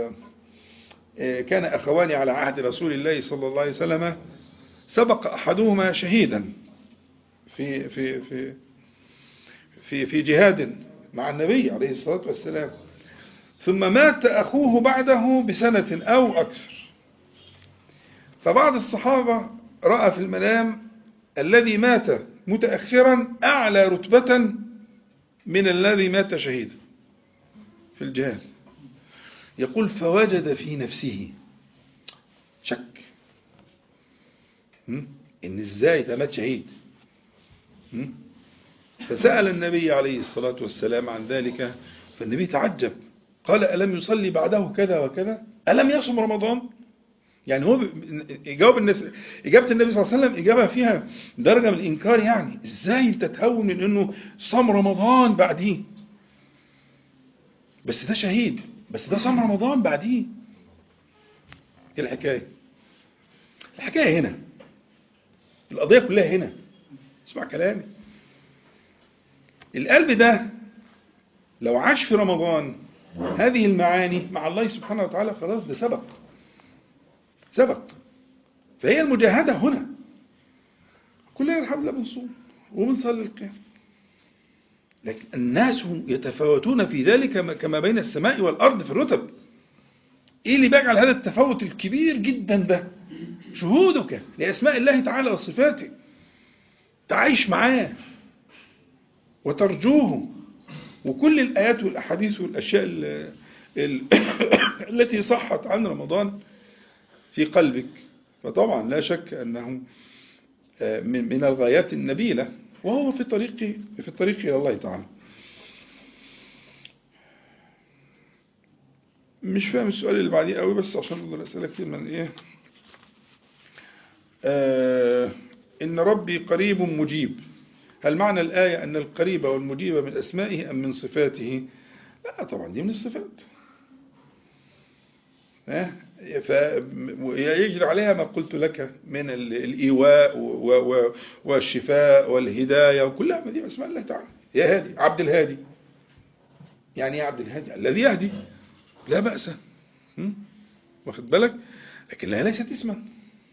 Speaker 1: كان أخوان على عهد رسول الله صلى الله عليه وسلم، سبق أحدهما شهيدا في في في في في جهاد مع النبي عليه الصلاة والسلام، ثم مات أخوه بعده بسنة أو أكثر. فبعض الصحابة رأى في المنام الذي مات متأخرا أعلى رتبة من الذي مات شهيدا في الجهاد. يقول فوجد في نفسه شك، إن إزاي ده مات شهيد. فسأل النبي عليه الصلاة والسلام عن ذلك، فالنبي تعجب، قال ألم يصلي بعده كذا وكذا؟ ألم يصم رمضان؟ يعني هو إجابة النبي صلى الله عليه وسلم إجابة فيها درجة من الإنكار، يعني إزاي أنت تهون من أنه صام رمضان بعديه؟ بس ده شهيد، بس ده صام رمضان بعديه. إيه الحكاية؟ الحكاية هنا، القضية كلها هنا. اسمع كلامي، القلب ده لو عاش في رمضان هذه المعاني مع الله سبحانه وتعالى خلاص ده سبق. فهي المجاهدة هنا. كلنا الحمد لله بنصوم وبنصلي القيام، لكن الناس يتفاوتون في ذلك كما بين السماء والأرض في الرتب. إيه اللي بيجعل هذا التفاوت الكبير جدا ده؟ شهودك لأسماء الله تعالى وصفاته، تعيش معاه وترجوه، وكل الآيات والأحاديث والأشياء التي صحت عن رمضان في قلبك، فطبعا لا شك أنه من الغايات النبيلة، وهو في الطريق إلى الله تعالى. مش فاهم السؤال اللي بعديه قوي، بس عشان أفضل أسألك كتير من إيه. إن ربي قريب مجيب، هل معنى الآية أن القريب والمجيب من أسمائه أم من صفاته؟ لا طبعا دي من الصفات، فيجري عليها ما قلت لك من الإيواء والشفاء والهداية، وكلها ما دي أسماء الله تعالى. يا هادي، عبد الهادي، يعني يا عبد الهادي الذي يهدي، لا بأس، واخد بالك، لكنها ليست اسما.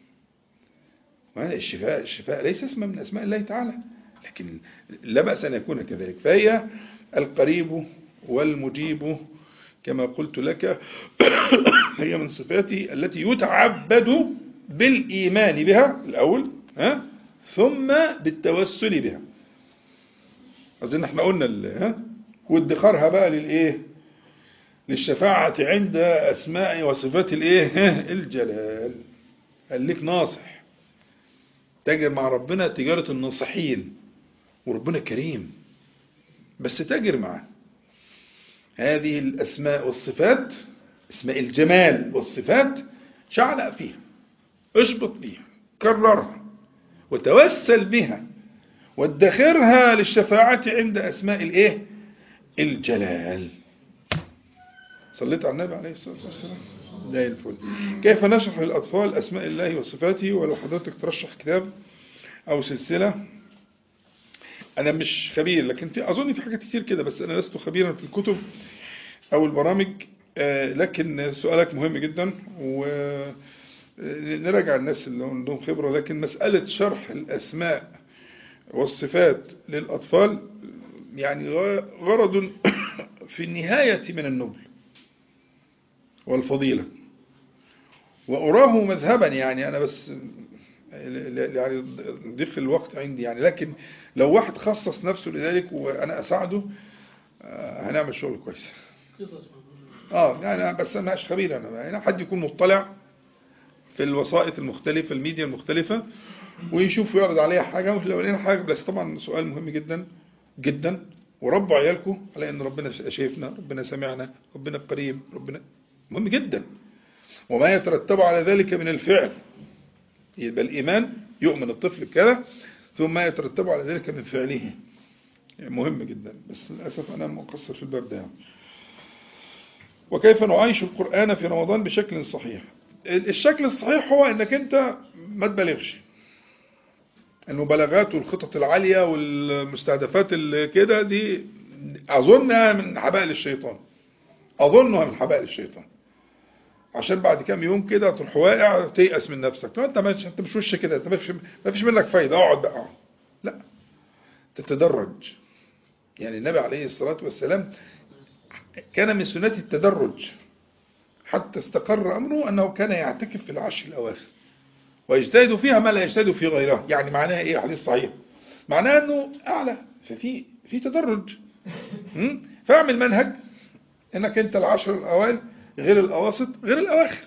Speaker 1: الشفاء ليس اسما من أسماء الله تعالى، لكن لا بأس أن يكون كذلك. فهي القريب والمجيب كما قلت لك هي من صفاته التي يتعبد بالإيمان بها الأول، ثم بالتوسل بها. أظن احنا قلنا وادخارها بقى للإيه؟ للشفاعة عند أسماء وصفات الجلال. قال لك ناصح، تاجر مع ربنا تجارة الناصحين، وربنا كريم، بس تاجر معه. هذه الأسماء والصفات، اسماء الجمال والصفات، شعلق فيها، اشبط بها، كررها، وتوسل بها، وادخرها للشفاعة عند أسماء الجلال. صليت على النبي عليه الصلاة والسلام. لا الفل. كيف نشرح للأطفال أسماء الله وصفاته؟ ولو حضرتك ترشح كتاب أو سلسلة. أنا مش خبير، لكن أظن في حاجات كتير كده، بس أنا لست خبيرا في الكتب أو البرامج. لكن سؤالك مهم جدا، ونراجع الناس اللي عندهم خبرة. لكن مسألة شرح الأسماء والصفات للأطفال يعني غرض في النهاية من النبل والفضيلة، وأراه مذهبا. يعني أنا بس يعني ضيق الوقت عندي يعني، لكن لو واحد خصص نفسه لذلك وأنا أساعده هنعمل شغل كويس. يعني بس أنا مش خبير، أنا يعني حد يكون مطلع في الوسائط المختلفة، الميديا المختلفة، ويشوف ويعرض عليها حاجة. مش لو لقينا حاجة، بس طبعا سؤال مهم جدا جدا. وربوا عيالكم على أن ربنا شايفنا، ربنا سمعنا، ربنا قريب، ربنا مهم جدا، وما يترتب على ذلك من الفعل. يبقى الإيمان يؤمن الطفل كذا، ثم ما يترتب على ذلك من فعله، مهم جدا. بس للأسف أنا مقصر في الباب ده. وكيف نعيش القرآن في رمضان بشكل صحيح؟ الشكل الصحيح هو أنك أنت ما تبالغش. المبالغات والخطط العالية والمستهدفات كده دي أظنها من حبائل الشيطان، عشان بعد كام يوم كده تروح واقع تيأس من نفسك. انت مش وش كده، انت ما فيش منك فايدة، اقعد بقى. لا، تتدرج. يعني النبي عليه الصلاة والسلام كان من سنة التدرج حتى استقر أمره، أنه كان يعتكف في العشر الأواخر ويجتهد فيها ما لا يجتهد في غيرها. يعني معناها إيه حديث صحيح؟ معناها أنه أعلى، ففي تدرج. فاعمل منهج أنك أنت العشر الأوائل غير الأواسط غير الأواخر.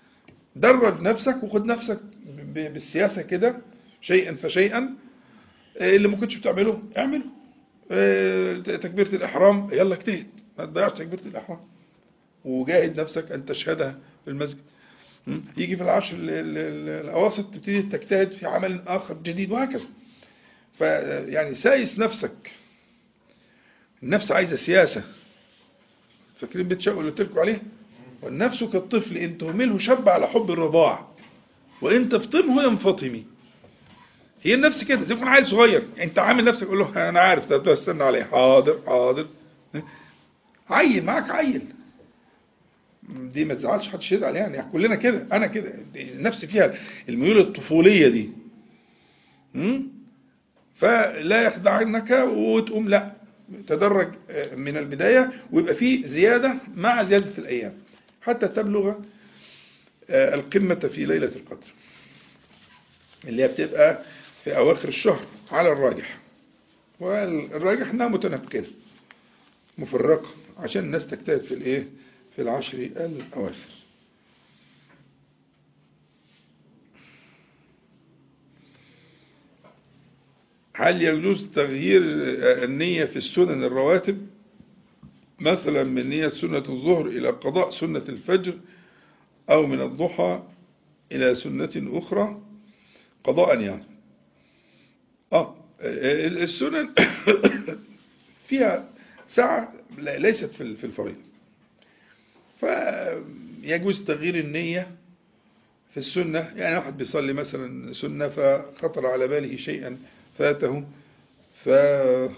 Speaker 1: درج نفسك وخد نفسك بالسياسة كده شيئا فشيئا، اللي ما كنتش بتعمله اعمله. تكبيرة الإحرام يلا اجتهد، ما تضيعش تكبيرة الإحرام، وجاهد نفسك أن تشهدها في المسجد. يجي في العشر الأواسط تبتدي تجتهد في عمل آخر جديد، وهكذا. فيعني سايس نفسك. النفس عايزة سياسة. فاكرين بيت شوقي اللي قلت لكم عليه؟ والنفس كالطفل إن تهمله شب على حب الرضاع وإن تفطمه ينفطمي. هي النفس كده، زي ما يكون عيل صغير، انت عامل نفسك قول له انا عارف، طب استنى عليه، حاضر حاضر. عيل معاك عيل، دي ما تزعلش، حدش يزعل يعني كلنا كده، انا كده، النفس فيها الميول الطفوليه دي. فلا يخدعنك وتقوم، لا، تدرج من البدايه، ويبقى فيه زياده مع زياده الايام حتى تبلغ القمه في ليله القدر اللي هي بتبقى في أواخر الشهر على الراجح. والراجح أنها متنقلة مفرقة عشان الناس تجتهد في الإيه؟ في العشر الأواخر. هل يجوز تغيير النية في السنن الرواتب، مثلا من نية سنة الظهر إلى قضاء سنة الفجر، أو من الضحى إلى سنة أخرى قضاء يعني؟ السنن فيها ساعة ليست في الفريضة، فيجوز تغيير النية في السنة. يعني واحد بيصلي مثلا سنة فخطر على باله شيئا فاته فغير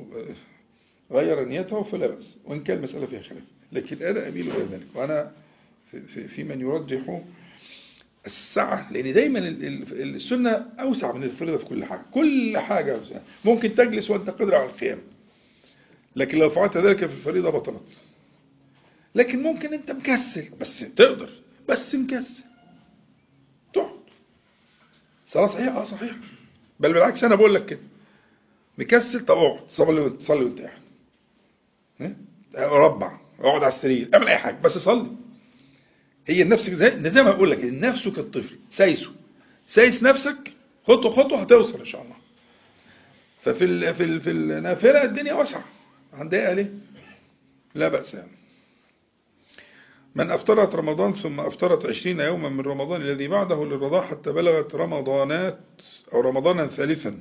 Speaker 1: نيته فلا بأس، وإن كان المسألة فيها خلاف، لكن أنا أميل إلى ذلك. وأنا في من يرجح السعة، لأن دايما السنة أوسع من الفريضة في كل حاجة. كل حاجة أوسع. ممكن تجلس وأنت قادر على القيام، لكن لو فعلت ذلك في الفريضة بطلت. لكن ممكن أنت مكسل بس تقدر، بس مكسل تقعد. صلاة صحيحة؟ صحيح. بل بالعكس أنا بقول لك كده، مكسل طب اقعد صلي وانت قاعد، ربع، اقعد على السرير، اعمل أي حاجة بس صلي. هي النفس زي ما بقول لك، النفس كالطفل، سايس نفسك، خطوة خطوة هتوصل إن شاء الله. في النافلة الدنيا واسعة، هنضايقها ليه؟ لا بأس يعني. من أفطرت رمضان ثم أفطرت 20 يوما من رمضان الذي بعده للرضاع حتى بلغت رمضانات أو رمضانا ثالثا،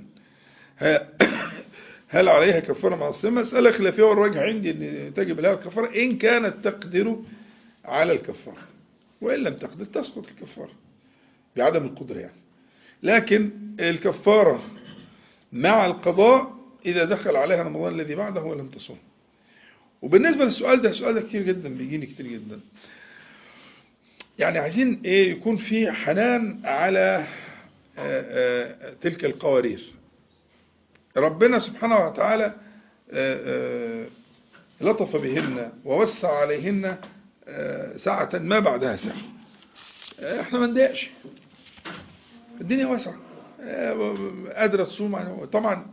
Speaker 1: هل عليها كفارة مع الصيام؟ مسألة خلافية، والراجح عندي أن تجب لها الكفارة إن كانت تقدر على الكفارة، وإن لم تقدر تسقط الكفارة بعدم القدرة يعني. لكن الكفارة مع القضاء إذا دخل عليها رمضان الذي بعده ولم تصوم. وبالنسبة للسؤال ده، السؤال ده كتير جدا بيجيني كتير جدا، يعني عايزين إيه؟ يكون في حنان على تلك القوارير. ربنا سبحانه وتعالى لطف بهن ووسع عليهن ساعة ما بعدها ساعة. احنا ما نضايقش، الدنيا واسعة، قادرة تصوم. طبعا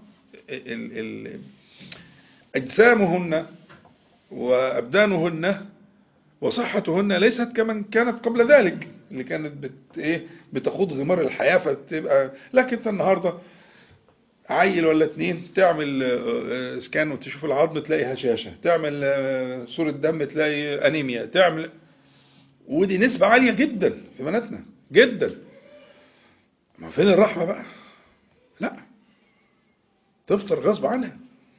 Speaker 1: أجسامهن وأبدانهن وصحتهن ليست كمن كانت قبل ذلك، اللي كانت بتخوض غمار الحياة فتبقى. لكن النهاردة عيل ولا اتنين تعمل سكان وتشوف العظم تلاقي هشاشة، تعمل صورة دم تلاقي أنيميا، تعمل، ودي نسبة عالية جدا في بناتنا جدا. ما فين الرحمة بقى؟ لا، تفطر غصب عنها.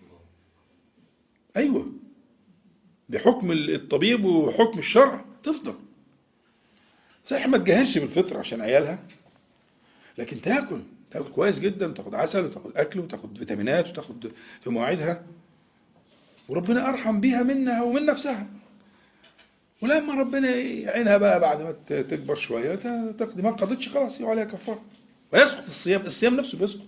Speaker 1: أيوة، بحكم الطبيب وحكم الشرع تفطر. صحيح ما تجهلش بالفطر عشان عيالها، لكن تاكل كويس جدا، وتاخد عسل وتاخد أكل وتاخد فيتامينات وتاخد في مواعيدها، وربنا أرحم بيها منها ومن نفسها. ولما ربنا يعينها بقى بعد ما تكبر شوية تقضي، ما قضتش خلاص يبقى عليها كفارة ويسقط الصيام نفسه بيسقط.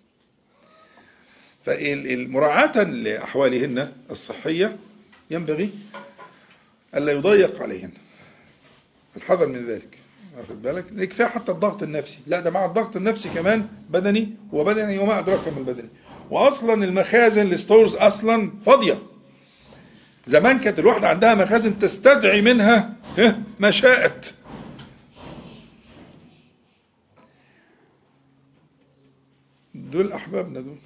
Speaker 1: فالمراعاة لأحوالهن الصحية ينبغي ألا يضيق عليهن، الحذر من ذلك. واخد بالك؟ كفايه حتى الضغط النفسي، لا ده مع الضغط النفسي كمان بدني وما أدراك من البدني. وأصلا المخازن الستورز أصلا فاضية. زمان كانت الواحدة عندها مخازن تستدعي منها ما شاءت. دول أحبابنا دول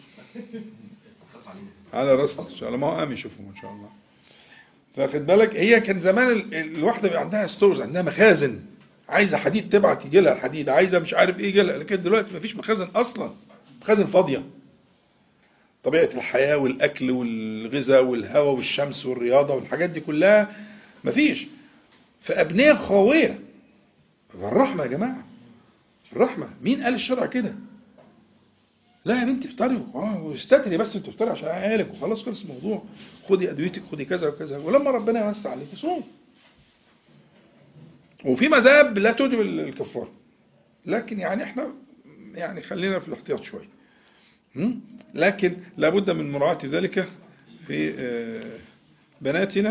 Speaker 1: على راسنا إن شاء الله، ما هو قام يشوفهم إن شاء الله. فاخد بالك، هي كان زمان الواحدة بيبقى عندها ستورز، عندها مخازن، عايزة حديد تبعت يجي لها الحديد، عايزة مش عارف إيه يجي لها. لكن دلوقتي مفيش مخازن أصلا، مخازن فاضية. طبيعة الحياة والأكل والغذاء والهواء والشمس والرياضة والحاجات دي كلها مفيش، فأبنية خاوية. الرحمة يا جماعة، الرحمة. مين قال الشرع كده؟ لا يا بنتي افطري واستتري، بس انت افطري عشان عيالك وخلاص، خلص الموضوع. خدي ادويتك، خدي كذا وكذا، ولما ربنا يوسع عليك صوم. وفي مذاهب لا توجب الكفاره، لكن يعني احنا يعني خلينا في الاحتياط شويه. لكن لابد من مراعاة ذلك في بناتنا.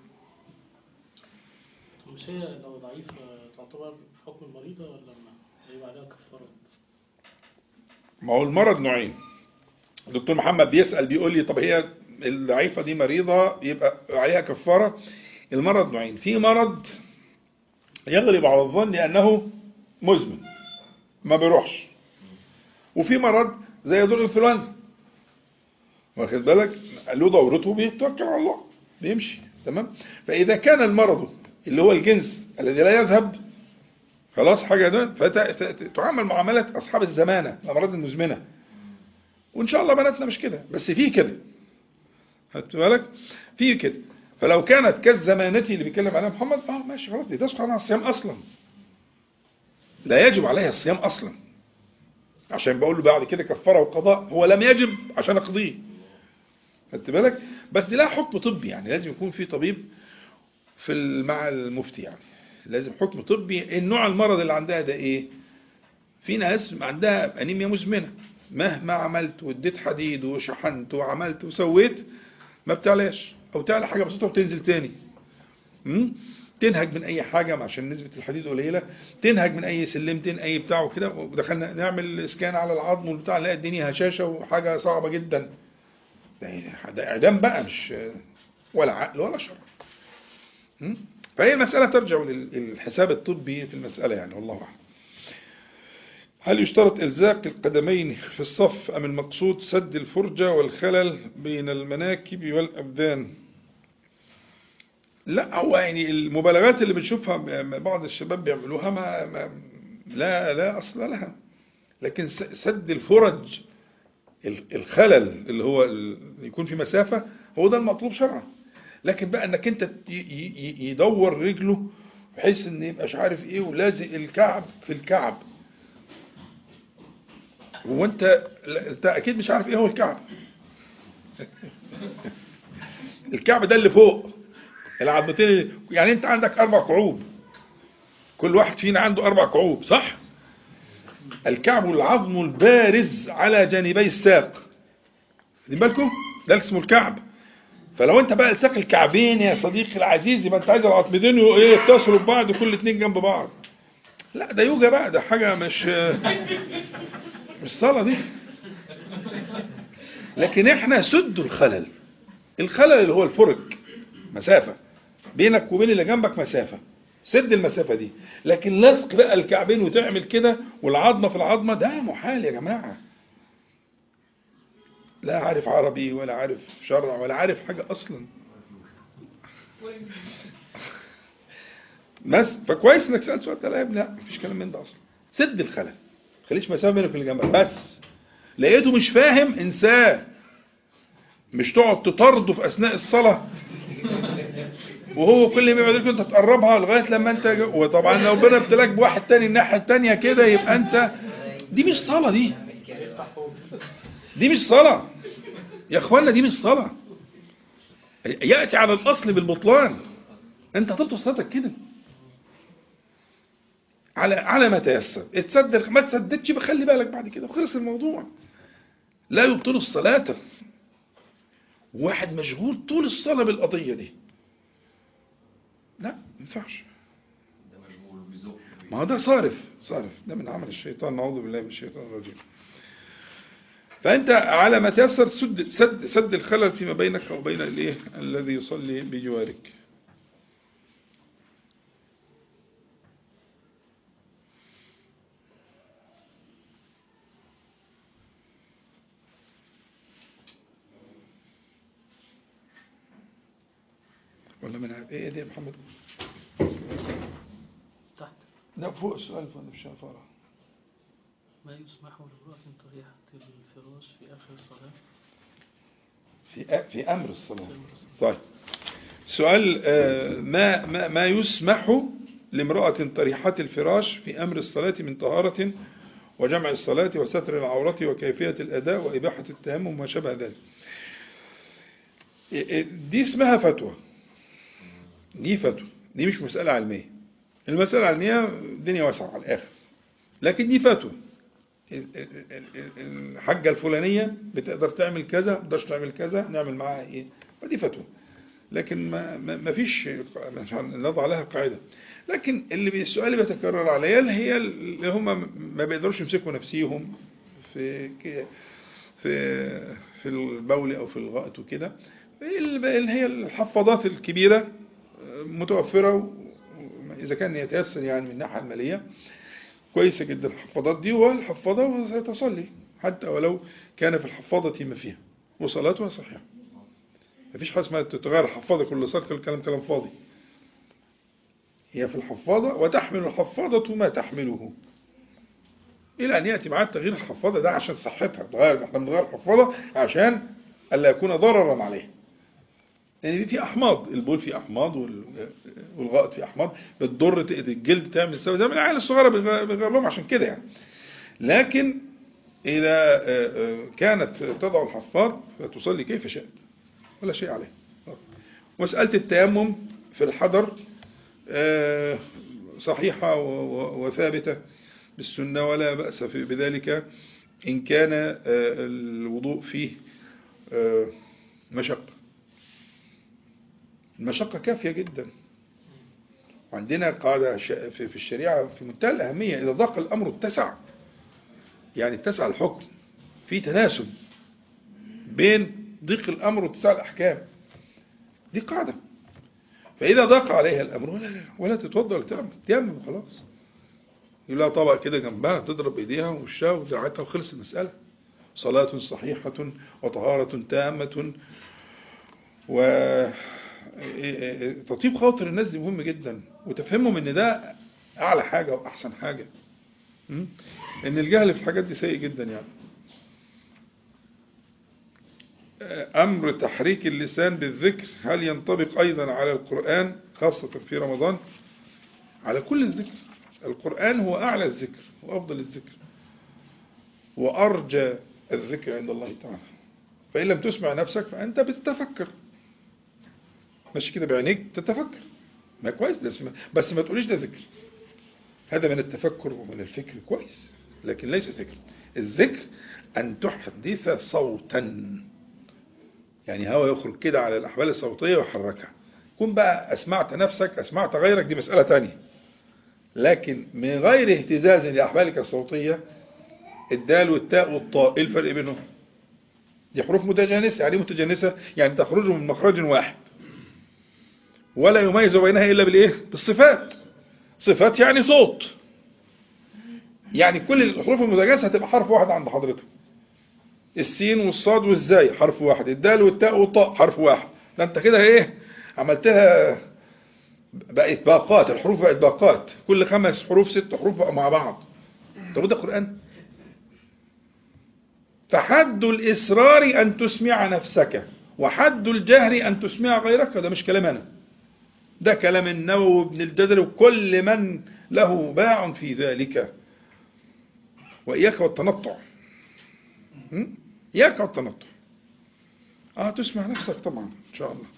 Speaker 2: مش هي لو ضعيفة تعتبر في حكم المريضة ولا ما هيبقى عليها كفارة؟
Speaker 1: ما هو المرض نوعين. الدكتور محمد بيسأل بيقول لي طب هي الضعيفة دي مريضة يبقى عليها كفارة؟ المرض نوعين، في مرض يغلب على الظن أنه مزمن ما بيروحش، وفي مرض زي دور الانفلونزا، واخد بالك، له دورته بيتوكل على الله بيمشي تمام. فإذا كان المرض اللي هو الجنس الذي لا يذهب خلاص حاجة ده، فتعامل معاملة أصحاب الزمانة، الأمراض المزمنة. وإن شاء الله بناتنا مش كده، بس فيه كده، خدت بالك، فيه كده. فلو كانت كالزمانتي اللي بيتكلم عليها محمد، ماشي خلاص، دي تسقط عنها الصيام أصلا، لا يجب عليها الصيام أصلا. عشان بقول له بعد كده كفارة وقضاء، هو لم يجب عشان أقضيه، خدت بالك. بس دي لها حكم طبي، يعني لازم يكون في طبيب مع المفتي، يعني لازم حكم طبي. النوع المرض اللي عندها ده ايه؟ في ناس عندها انيميا مزمنه، مهما عملت واديت حديد وشحنت وعملت وسويت ما بتعلاش، او تعلى حاجه بسيطه وتنزل تاني. تنهج من اي حاجه عشان نسبه الحديد قليله، تنهج من اي سلمتين اي بتاع وكده، ودخلنا نعمل اسكان على العظم والبتاع، نلاقي الدنيا هشاشه وحاجه صعبه جدا. ده اعدام بقى، مش ولا عقل ولا شرع. فهي المسألة ترجع للحساب الطبي في المسألة، يعني والله أعلم. هل يشترط إلزاق القدمين في الصف أم المقصود سد الفرجة والخلل بين المناكب والأبدان؟ لا، هو يعني المبالغات اللي بنشوفها بعض الشباب بيعملوها لا أصل لها. لكن سد الفرج، الخلل اللي هو يكون في مسافة، هو ده المطلوب شرعا. لكن بقى انك انت يدور رجله بحيث ان يبقى مش عارف ايه ولازق الكعب في الكعب، وانت اكيد مش عارف ايه هو الكعب. الكعب ده اللي فوق العظمتين، يعني انت عندك 4 كعوب، كل واحد فينا عنده 4 كعوب صح؟ الكعب العظم البارز على جانبي الساق، خدين بالكم، ده اسمه الكعب. فلو انت بقى الساق الكعبين يا صديقي العزيز، يبقى انت عايز العظمتين يتصلوا ببعض وكل 2 جنب بعض. لا ده يوجا بقى، ده حاجة مش صلاة دي. لكن احنا سد الخلل، الخلل اللي هو الفرج، مسافة بينك وبين اللي جنبك، مسافة، سد المسافة دي. لكن لصق بقى الكعبين وتعمل كده والعظمة في العظمة، ده محال يا جماعة. لا عارف عربي ولا عارف شرع ولا عارف حاجة أصلا. فكويس انك سألت سؤال ده. لا يا ابني، لا مفيش كلام من ده أصلا. سد الخلل، خليش مسافة بينك واللي جنبك. بس لقيته مش فاهم، انساه. مش تقعد تطرده في أثناء الصلاة وهو كل ما يقعد انت تقربها لغاية لما انت وطبعا لو ربنا ابتلاك بواحد تاني الناحية التانية كده، يبقى انت دي مش صلاة. دي مش صلاة يا اخوانا، دي مش صلاة. يأتي على الأصل بالبطلان. انت هتبطل صلاتك كده على ما تيسر. اتسدد ما تسددش بخلي بالك بعد كده وخلص الموضوع. لا يبطل الصلاة واحد مشغول طول الصلاة بالقضية دي، لا ما ينفعش. ما هو ده صارف ده من عمل الشيطان، نعوذ بالله من الشيطان الرجيم. فأنت على ما تيسر سد الخلل فيما بينك وبين الذي يصلي بجوارك. ولا من عارف ايه دي يا محمد؟
Speaker 2: تحت.
Speaker 1: لا فوق السؤال فوق في الشفارة.
Speaker 2: ما يسمح لامرأة طريحة الفراش في آخر الصلاة؟
Speaker 1: في أمر الصلاة. طيب سؤال ما يسمح لامرأة طريحة الفراش في أمر الصلاة من طهارة وجمع الصلاة وستر العورة وكيفية الأداء وإباحة التيمم وما شابه ذلك. دي اسمها فتوى. دي فتوى، دي مش مسألة علمية. المسألة العلمية الدنيا واسعة على الآخر، لكن دي فتوى. الحاجة الفلانية بتقدر تعمل كذا، ما تقدرش تعمل كذا، نعمل معاها ايه؟ ودي فتوى، لكن ما فيش نضع لها قاعدة. لكن السؤال اللي بيتكرر عليا اللي هي اللي هم ما بيقدروش يمسكوا نفسيهم في في البول او في الغائط وكده، اللي هي الحفاضات الكبيرة متوفرة، إذا كان يتيسر يعني من الناحية المالية كويسة جدا الحفاضات دي، والحفاضة وستصلي حتى ولو كان في الحفاضة ما فيها وصلاتها صحيحة. مفيش حاجة اسمها تتغير الحفاضة كل صلاة، كل كلام فاضي. هي في الحفاضة وتحمل الحفاضة ما تحمله إلى أن يأتي معاد تغيير الحفاضة. ده عشان صحتها، احنا بنغير الحفاضة عشان ألا يكون ضررا عليه، يعني في أحماض، البول في أحماض والغائط في أحماض بتضر الجلد، تعمل سوى زي ما العيال الصغيرة بيغير لهم عشان كده يعني. لكن إذا كانت تضع الحفاض فتصلي كيف شاءت ولا شيء عليه. مسألة التيمم في الحضر صحيحة وثابتة بالسنة ولا بأس بذلك إن كان الوضوء فيه مشقة. المشقة كافية جدا. وعندنا قاعدة في الشريعة في منتهى الأهمية: إذا ضاق الأمر اتسع، يعني اتسع الحكم، في تناسب بين ضيق الأمر واتساع الأحكام. دي قاعدة. فإذا ضاق عليها الأمر ولا تتوضأ ولا تيمم وخلاص، يقول لها طبق كده جنبها تضرب إيديها ووشها ودراعتها وخلص المسألة. صلاة صحيحة وطهارة تامة وتطيب خاطر الناس دي مهم جدا، وتفهمهم ان ده اعلى حاجة واحسن حاجة. ان الجهل في الحاجات دي سيء جدا يعني. امر تحريك اللسان بالذكر هل ينطبق ايضا على القرآن خاصة في رمضان؟ على كل الذكر. القرآن هو اعلى الذكر وافضل الذكر وارجى الذكر عند الله تعالى. فإن لم تسمع نفسك فأنت بتتفكر، ماشي كده بعينيك تتفكر، ما كويس ده بس ما تقوليش ده ذكر. هذا من التفكر ومن الفكر كويس، لكن ليس ذكر. الذكر أن تحدث صوتا، يعني هوا يخرج كده على الأحوال الصوتية ويحركها. كن بقى أسمعت نفسك أسمعت غيرك دي مسألة تانية، لكن من غير اهتزاز لأحوالك الصوتية. الدال والتاء والطاء إيه الفرق بينهم؟ دي حروف متجانسة. يعني متجانسة يعني تخرج من مخرج واحد ولا يميز بينها إلا بالإيه؟ بالصفات. صفات يعني صوت، يعني كل الحروف المتجانسة هتبقى حرف واحد عند حضرتك. السين والصاد والزاي حرف واحد، الدال والتاء والطاء حرف واحد. ده انت كده ايه عملتها، بقت باقات، الحروف بقت باقات، كل 5 حروف 6 حروف بقى مع بعض. طب ده قرآن؟ فحد الإصرار أن تسمع نفسك وحد الجهر أن تسمع غيرك. ده مش كلام أنا، ده كلام النووي وابن الجزري وكل من له باع في ذلك. وإياك والتنطع، إياك والتنطع. تسمع نفسك طبعا إن شاء الله.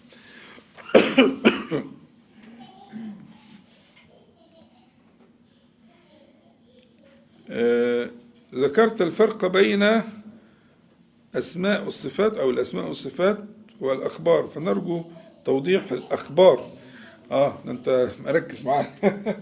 Speaker 1: ذكرت الفرق بين أسماء الصفات أو الأسماء والصفات والأخبار، فنرجو توضيح الأخبار. أنت مركز معايا.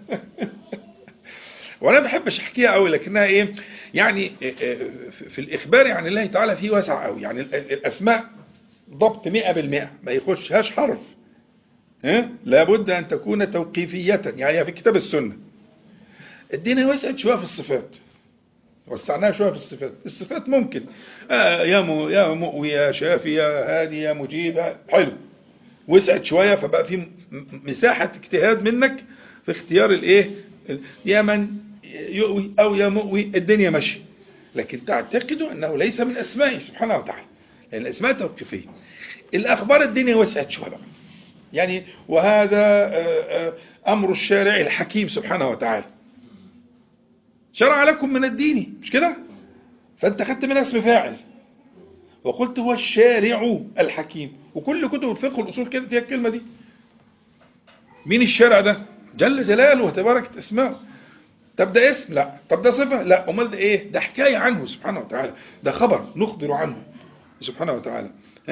Speaker 1: وأنا بحبش أحكيها قوي، لكنها إيه يعني في الإخبار يعني الله تعالى فيه واسع قوي. يعني الأسماء ضبط 100%، ما يخشهاش حرف. لابد أن تكون توقيفية، يعني في كتاب السنة. الدين وسعت شوية في الصفات، وسعناها شوية في الصفات. الصفات ممكن يا مؤوي يا شافي يا هادي يا مجيب، حلو. وسعت شوية فبقى في مساحة اجتهاد منك في اختيار الايه، يا من يؤوي او يا مؤوي، الدنيا ماشية. لكن تعتقدوا انه ليس من اسمائه سبحانه وتعالى، لان الاسماء توقيفية. الاخبار الدنيا وسعت شوية بقى يعني، وهذا امر الشارع الحكيم سبحانه وتعالى، شرع لكم من الدين، مش كده؟ فانت خدت منها اسم فاعل وقلت هو الشارع الحكيم، وكل كتب الفقه والاصول كده فيها الكلمة دي. مين الشارع ده؟ جل جلاله وتباركت اسماؤه. طب ده اسم؟ لا. طب ده صفة؟ لا. امال ده ايه؟ ده حكاية عنه سبحانه وتعالى، ده خبر نخبر عنه سبحانه وتعالى.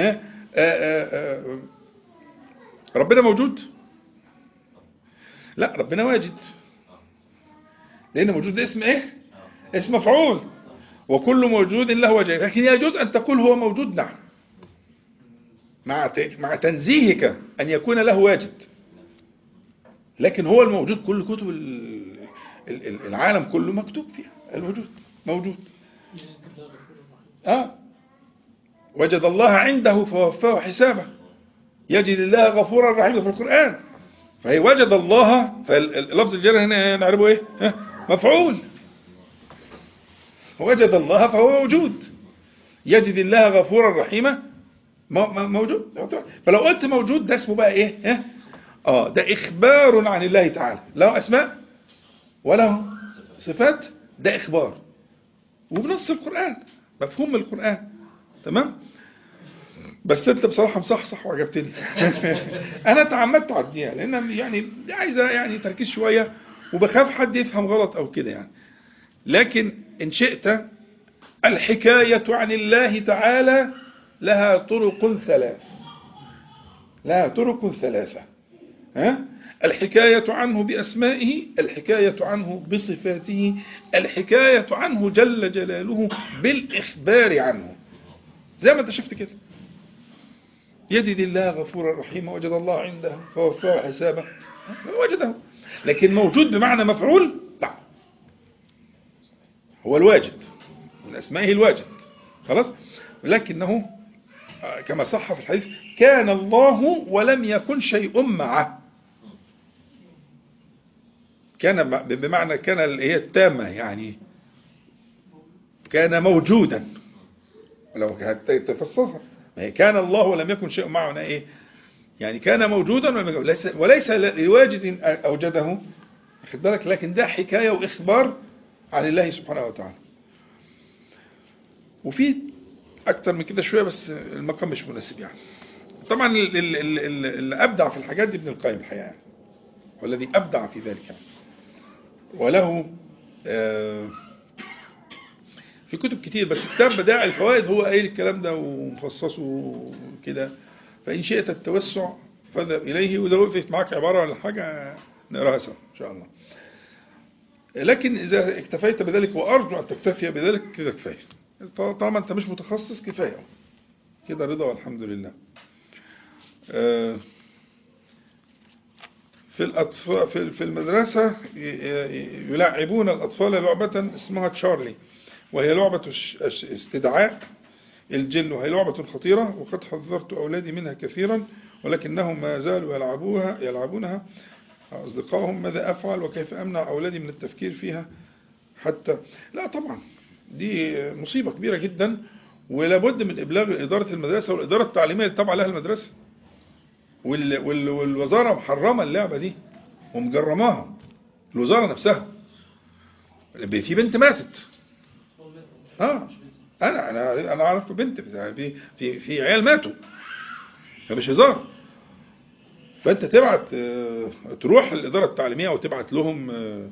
Speaker 1: ربنا موجود؟ لا، ربنا واجد، لان موجود ده اسم ايه؟ اسم مفعول، وكل موجود له وجه. لكن يجوز ان تقول هو موجود، نعم، مع تنزيهك ان يكون له واجد. لكن هو الموجود، كل كتب العالم كله مكتوب فيها الوجود، موجود. وجد الله عنده فوفاه حسابه، يجد الله غفورا رحيما في القرآن. فهي وجد الله، فاللفظ الجلال هنا نعرفه ايه؟ مفعول. وجد الله فهو موجود، يجد الله غفورا رحيما موجود. فلو قلت موجود ده اسمه بقى ايه؟ ده اخبار عن الله تعالى، له اسماء وله صفات، ده اخبار وبنص القرآن، مفهوم من القرآن. تمام. بس انت بصراحة مصحصح وعجبتني. انا تعمدت اعديها لان يعني عايزة يعني تركيز شوية، وبخاف حد يفهم غلط او كده يعني. لكن ان شئت، الحكاية عن الله تعالى لها طرق ثلاث، لها طرق ثلاثة. الحكاية عنه بأسمائه، الحكاية عنه بصفاته، الحكاية عنه جل جلاله بالإخبار عنه. زي ما انت شفت كده، يجد الله غفورا رحيما، وجد الله عنده فوفاه حسابه، وجده. لكن موجود بمعنى مفعول؟ لا، هو الواجد، من أسمائه الواجد، خلاص. لكنه كما صح في الحديث، كان الله ولم يكن شيء معه. كان بمعنى كان هي التامة يعني، كان موجودا. لو تفصلها، ما هي كان الله ولم يكن شيء معه ايه يعني، كان موجودا وليس لواجد أوجده، خد بالك. لكن ده حكاية وإخبار عن الله سبحانه وتعالى. وفي أكتر من كده شوية بس المقام مش مناسب يعني. طبعا اللي أبدع في الحاجات دي ابن القيم الحقيقة يعني، والذي أبدع في ذلك يعني. وله في كتب كتير، بس كتاب بدائع الفوائد هو قايل الكلام ده ومفصصه كده. فإن شئت التوسع فاذهب إليه، وإذا وقفت معك عبارة ولا حاجة نقراها سوا إن شاء الله. لكن إذا اكتفيت بذلك، وأرجو أن تكتفي بذلك، كده كفاية. طالما أنت مش متخصص كفاية كده، رضا والحمد لله. في المدرسة يلعبون الأطفال لعبة اسمها تشارلي، وهي لعبة استدعاء الجن، وهي لعبة خطيرة، وقد حذرت أولادي منها كثيرا، ولكنهم ما زالوا يلعبونها. أصدقائهم ماذا أفعل وكيف أمنع أولادي من التفكير فيها حتى؟ لا طبعا، دي مصيبة كبيرة جدا، ولابد من إبلاغ إدارة المدرسة والإدارة التعليمية اللي تابعة لها المدرسة، والوزارة محرمة اللعبة دي ومجرماها، الوزارة نفسها. في بنت ماتت، انا اعرف بنت في عيال ماتوا، فمش هزار. فانت تبعت تروح الاداره التعليميه وتبعت لهم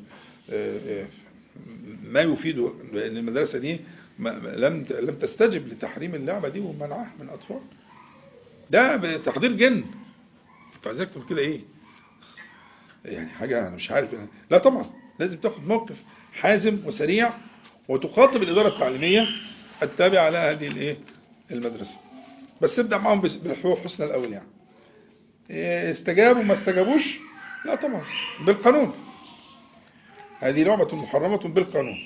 Speaker 1: ما يفيد، لان المدرسه دي لم تستجب لتحريم اللعبه دي ومنعها من الاطفال. ده بتحضير جن، انت عايزك تقول كده ايه يعني، حاجه انا مش عارف. لا طبعا لازم تاخد موقف حازم وسريع، وتخاطب الاداره التعليميه التابعه لها هذه المدرسه. بس ابدا معهم بالحسنى الاول يعني. استجابوا ما استجابوش، لا طبعا بالقانون، هذه لعبة محرمة بالقانون.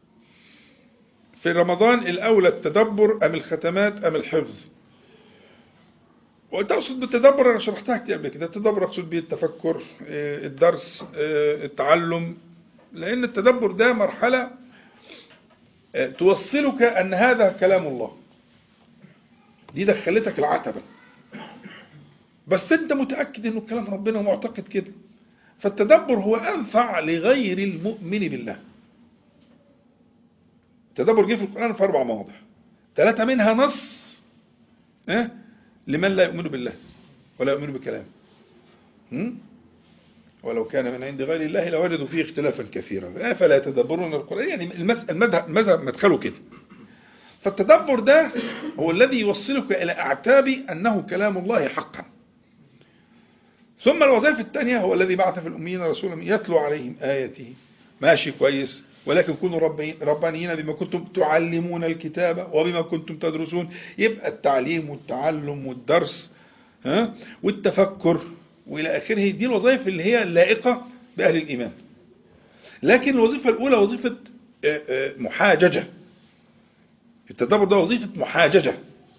Speaker 1: في رمضان الأولى التدبر أم الختمات أم الحفظ؟ وتقصد بالتدبر أنا شرحتها كتير قبل كده، التدبر أقصد به التفكر، الدرس، التعلم، لأن التدبر ده مرحلة توصلك أن هذا كلام الله، دي دخلتك العتبة، بس أنت متأكد أنه كلام ربنا ومعتقد كده. فالتدبر هو أنفع لغير المؤمن بالله. التدبر جه في القرآن في 4 مواضع، 3 منها نص لمن لا يؤمن بالله ولا يؤمن بكلامه. ولو كان من عند غير الله لوجدوا فيه اختلافا كثيرا فلا يتدبرون القرآن، يعني المذهب مدخله كده. فالتدبر ده هو الذي يوصلك إلى أعتاب أنه كلام الله حقا. ثم الوظيفة الثانية هو الذي بعث في الأميين رسولا يتلو عليهم آياته. ماشي كويس، ولكن كونوا ربانيين بما كنتم تعلمون الكتاب وبما كنتم تدرسون. يبقى التعليم والتعلم والدرس والتفكر وإلى آخره، دي الوظائف اللي هي اللائقة بأهل الإيمان. لكن الوظيفة الأولى وظيفة محاججة. التدبر ده وظيفة محاججة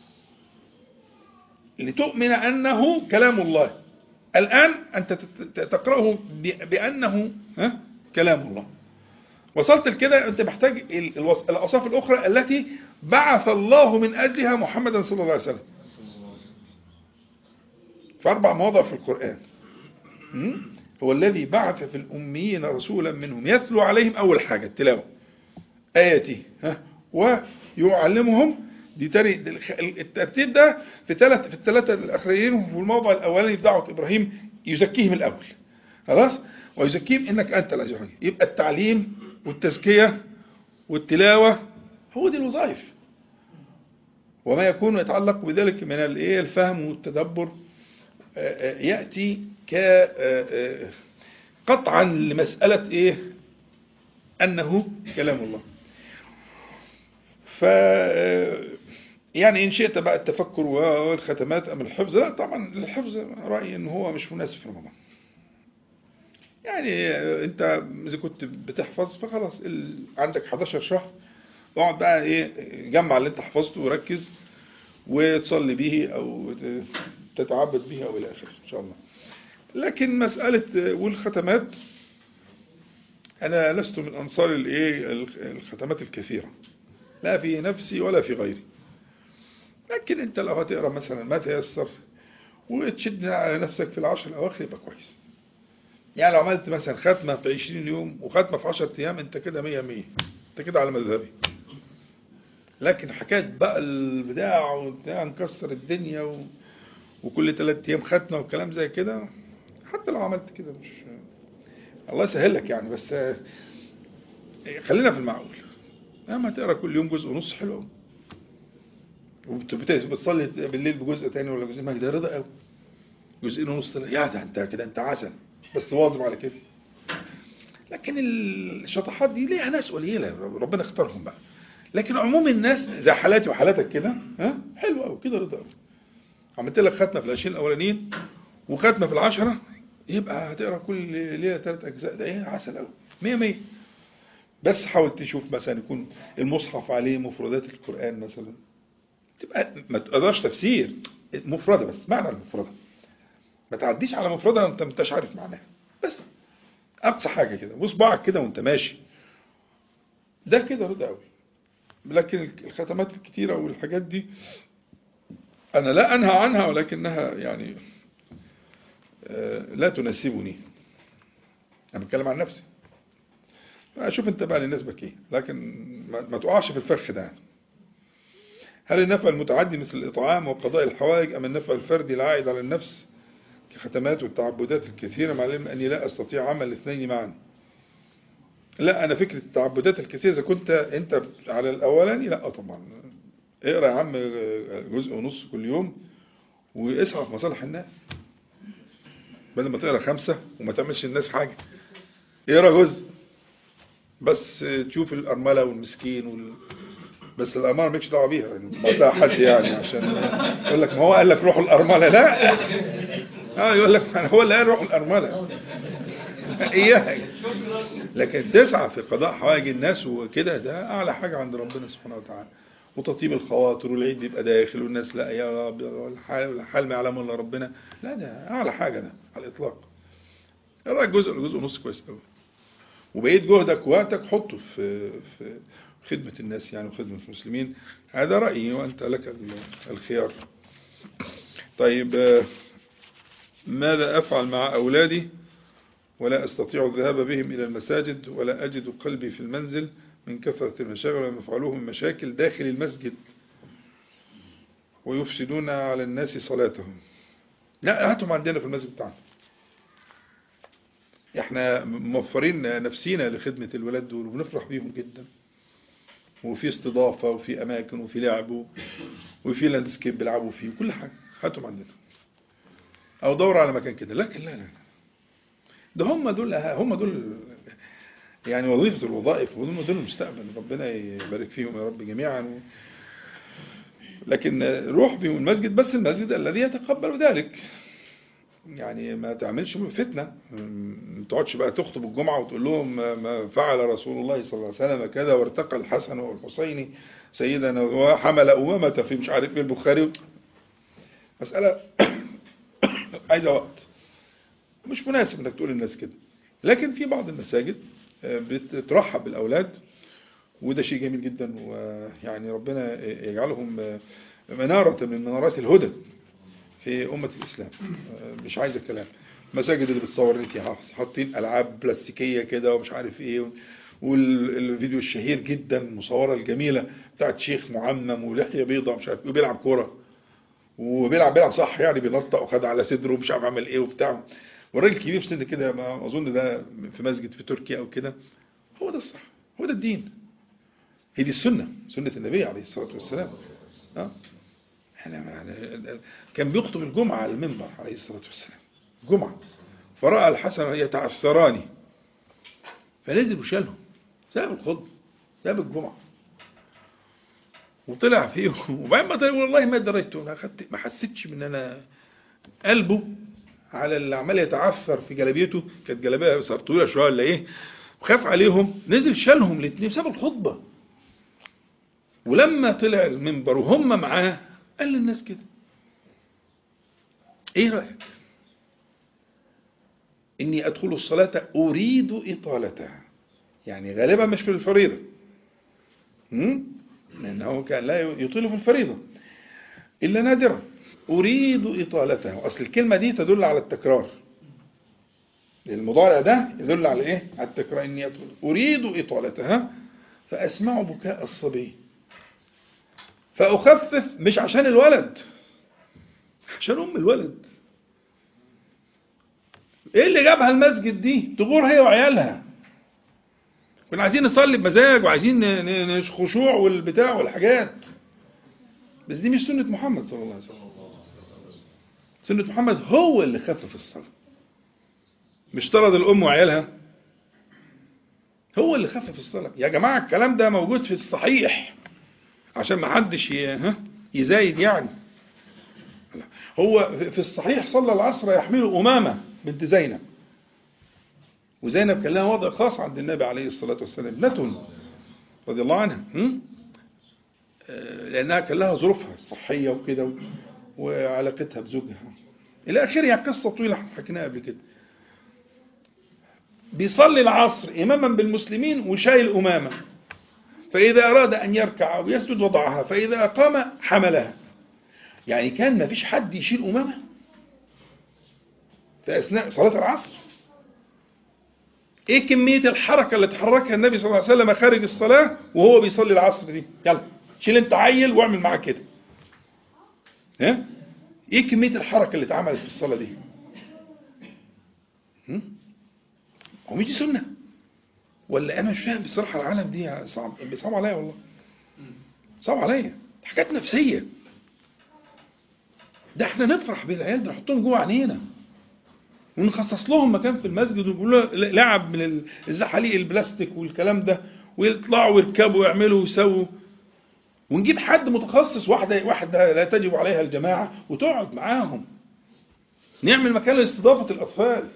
Speaker 1: لتؤمن أنه كلام الله. الآن أنت تقرأه بأنه كلام الله، وصلت لكده أنت محتاج الأوصاف الأخرى التي بعث الله من أجلها محمدا صلى الله عليه وسلم في 4 مواضع في القرآن. هو الذي بعث في الأميين رسولا منهم يتلو عليهم، أول حاجة التلاوة آياته ويعلمهم. دي الترتيب ده في الثلاثة الأخرين. وفي الموضع الأولاني في دعوة إبراهيم يزكيهم الأول، خلاص، ويزكيهم إنك أنت العزيز الحكيم. يبقى التعليم والتزكية والتلاوة هو دي الوظائف، وما يكون يتعلق بذلك من الفهم والتدبر يأتي قطعا لمسألة أنه كلام الله. يعني إن شئت بقى التفكر والختمات أم الحفظ، لا طبعا الحفظ رأيي أنه هو مش مناسب في رمضان. يعني أنت إذا كنت بتحفظ فخلاص عندك 11 شهر، اقعد بقى جمع اللي أنت حفظته وركز وتصلي به أو تتعبد به أو إلى آخره إن شاء الله. لكن مسألة والختمات، أنا لست من أنصار الختمات الكثيرة، لا في نفسي ولا في غيري. لكن أنت لو هتقرأ مثلا ما تيسر وتشد على نفسك في 10 الأواخر يبقى كويس. يعني لو عملت مثلا ختمة في 20 يوم وختمة في 10 أيام أنت كده 100 100، أنت كده على مذهبي. لكن حكاية بقى البداع وبتاع نكسر الدنيا وكل 3 أيام ختمة وكلام زي كده، حتى لو عملت كده مش الله يسهل لك يعني، بس خلينا في المعقول. ما تقرأ كل يوم جزء ونص حلو، وبتصلي بالليل بجزء تاني ولا جزء، ما ده رضا قوي. 2 ونص يا ده انت كده انت عسل، بس واظب على كده. لكن الشطحات دي ليها ناس قليله ربنا اختارهم بقى، لكن عموم الناس زي حالاتي وحالاتك كده حلو قوي كده رضا قوي. عملت لك ختمه في 20 الاولانيين وختمه في 10، يبقى هتقرا كل ليله 3 أجزاء، ده عسل قوي 100 100. بس حاول تشوف مثلا يكون المصحف عليه مفردات القرآن مثلا، تبقى ما تقدرش تفسير مفردة بس معنى المفردة، ما تعديش على مفردة انت ما انتش عارف معناها، بس اقصى حاجة كده بصبعك كده وانت ماشي، ده كده رضا قوي. لكن الختمات الكتيرة والحاجات دي انا لا انهى عنها، ولكنها يعني لا تناسبني. انا بتكلم عن نفسي، اشوف انت بقى لنسبك ايه، لكن ما تقعش في الفخ ده. هل النفع المتعدي مثل الإطعام وقضاء الحوائج، أم النفع الفردي العائد على النفس كختمات والتعبدات الكثيرة، مع العلم أني لا أستطيع عمل الاثنين معا؟ لا، أنا فكرة التعبدات الكثيرة إذا كنت أنت على الأولاني لا طبعا، اقرأ يا عم جزء ونص كل يوم واسعى في مصالح الناس، بدل ما تقرأ 5 وما تعملش الناس حاجة. اقرأ جزء بس تشوف الأرملة والمسكين بس الأرملة مالكش دعوة بيها، يعني تبعتها حد يعني عشان يقول لك ما هو قال لك روحوا الأرملة، لا يقول لك هو اللي قال روحوا الأرملة إياك. لكن تسعى في قضاء حوائج الناس وكده، ده أعلى حاجة عند ربنا سبحانه وتعالى. وتطيب الخواطر، والعيد بيبقى داخل والناس لا يا رب الحال ما يعلمه الا ربنا. لا ده اعلى حاجه ده على الاطلاق. رايك جزء ولا جزء ونص كويس قوي، وبقيت جهدك ووقتك حطه في خدمه الناس يعني وخدمه المسلمين. هذا رايي وانت لك الخيار. طيب ماذا افعل مع اولادي ولا أستطيع الذهاب بهم إلى المساجد ولا أجد قلبي في المنزل من كثرة المشاغل وما يفعلوهم مشاكل داخل المسجد ويفسدون على الناس صلاتهم؟ لا هاتهم عندنا في المسجد بتاعنا، احنا موفرين نفسينا لخدمة الولاد دول وبنفرح بيهم جدا، وفي استضافة وفي أماكن وفي لعب وفي لاندسكيب بيلعبوا فيه وكل حاجة. هاتهم عندنا أو دور على مكان كده. لكن لا ده هم دول يعني وظيفة الوظائف، وهم دول المستقبل. ربنا يبارك فيهم يا رب جميعا. لكن روح بهم المسجد، بس المسجد الذي يتقبل ذلك. يعني ما تعملش فتنة، ما تقعدش بقى تخطب الجمعة وتقول لهم ما فعل رسول الله صلى الله عليه وسلم كذا وارتقى الحسن والحسين سيدنا وحمل أمامة في مش عارف ايه البخاري. مسألة عايزة وقت، مش مناسب انك تقول للناس كده. لكن في بعض المساجد بترحب بالأولاد، وده شيء جميل جدا، ويعني ربنا يجعلهم منارة من منارات الهدى في أمة الإسلام. مش عايز الكلام. مساجد اللي بتصور اللي فيها حاطين ألعاب بلاستيكية كده ومش عارف إيه، والفيديو الشهير جدا المصورة الجميلة بتاعت شيخ معمم ولحية بيضة مش عارف، وبيلعب كورة وبيلعب صح يعني، بينطق وخد على صدره ومش عارف عمل إيه وبتاع، والراجل كبير في سن كده، ما أظن ده في مسجد في تركيا أو كده. هو ده الصح، هو ده الدين، هي دي السنة، سنة النبي عليه الصلاة والسلام. كان بيخطب الجمعة على المنبر عليه الصلاة والسلام جمعة، فرأى الحسن يتعثران فنزل وشالهم، ساب الخطبة ساب الجمعة وطلع فيه. وبعدين ما طلع والله ما دريته، ما حسيتش من انا قلبه على اللي عمال يتعثر في جلابيته، كانت جلابيه صار طويله شويه ولا ايه، وخاف عليهم نزل شالهم الاثنين ساب الخطبة. ولما طلع المنبر وهم معاه قال للناس كده: ايه رأيك اني ادخل الصلاة اريد اطالتها، يعني غالبا مش في الفريضة، لانه كان لا يطيل في الفريضة الا نادرا، اريد اطالتها. واصل الكلمة دي تدل على التكرار، المضارع ده يدل على ايه؟ على التكرار. اني اريد اطالتها فاسمع بكاء الصبي فاخفف، مش عشان الولد، عشان ام الولد. ايه اللي جابها المسجد دي؟ تغور هي وعيالها. كنا عايزين نصلي بمزاج وعايزين خشوع والبتاع والحاجات، بس دي مش سنة محمد صلى الله عليه وسلم. سنة محمد هو اللي خفف الصلاة، مش طرد الام وعيالها، هو اللي خفف الصلاة. يا جماعة الكلام ده موجود في الصحيح عشان ما حدش يزايد يعني. هو في الصحيح صلى العصر يحمل أمامة بنت زينب، وزينب كان لها وضع خاص عند النبي عليه الصلاة والسلام، ابنته رضي الله عنها، لأنها كان لها ظروفها الصحية وكده وعلاقتها بزوجها إلى آخره، يعني قصة طويلة حكيناها قبل كده. بيصلي العصر إماما بالمسلمين وشايل أمامة، فإذا أراد أن يركع أو يسجد وضعها، فإذا أقام حملها. يعني كان ما فيش حد يشيل أمامة في أثناء صلاة العصر. إيه كمية الحركة اللي تحركها النبي صلى الله عليه وسلم خارج الصلاة وهو بيصلي العصر دي؟ يلا شيل أنت عيل واعمل معاه كده. إيه كمية الحركة اللي اتعملت في الصلاة دي؟ هو مش دي سنة؟ ولا أنا مش فاهم بصراحة. العالم دي صعب عليا والله، صعب عليا، حاجات نفسية. ده احنا نفرح بالعيال ده، نحطهم جوه عينينا ونخصص لهم مكان في المسجد ونقول له لعب من الزحاليق البلاستيك والكلام ده، ويطلعوا ويركبوا ويعملوا ويسووا، ونجيب حد متخصص، واحدة لا تجب عليها الجماعة، وتقعد معاهم، نعمل مكان لاستضافة الأطفال.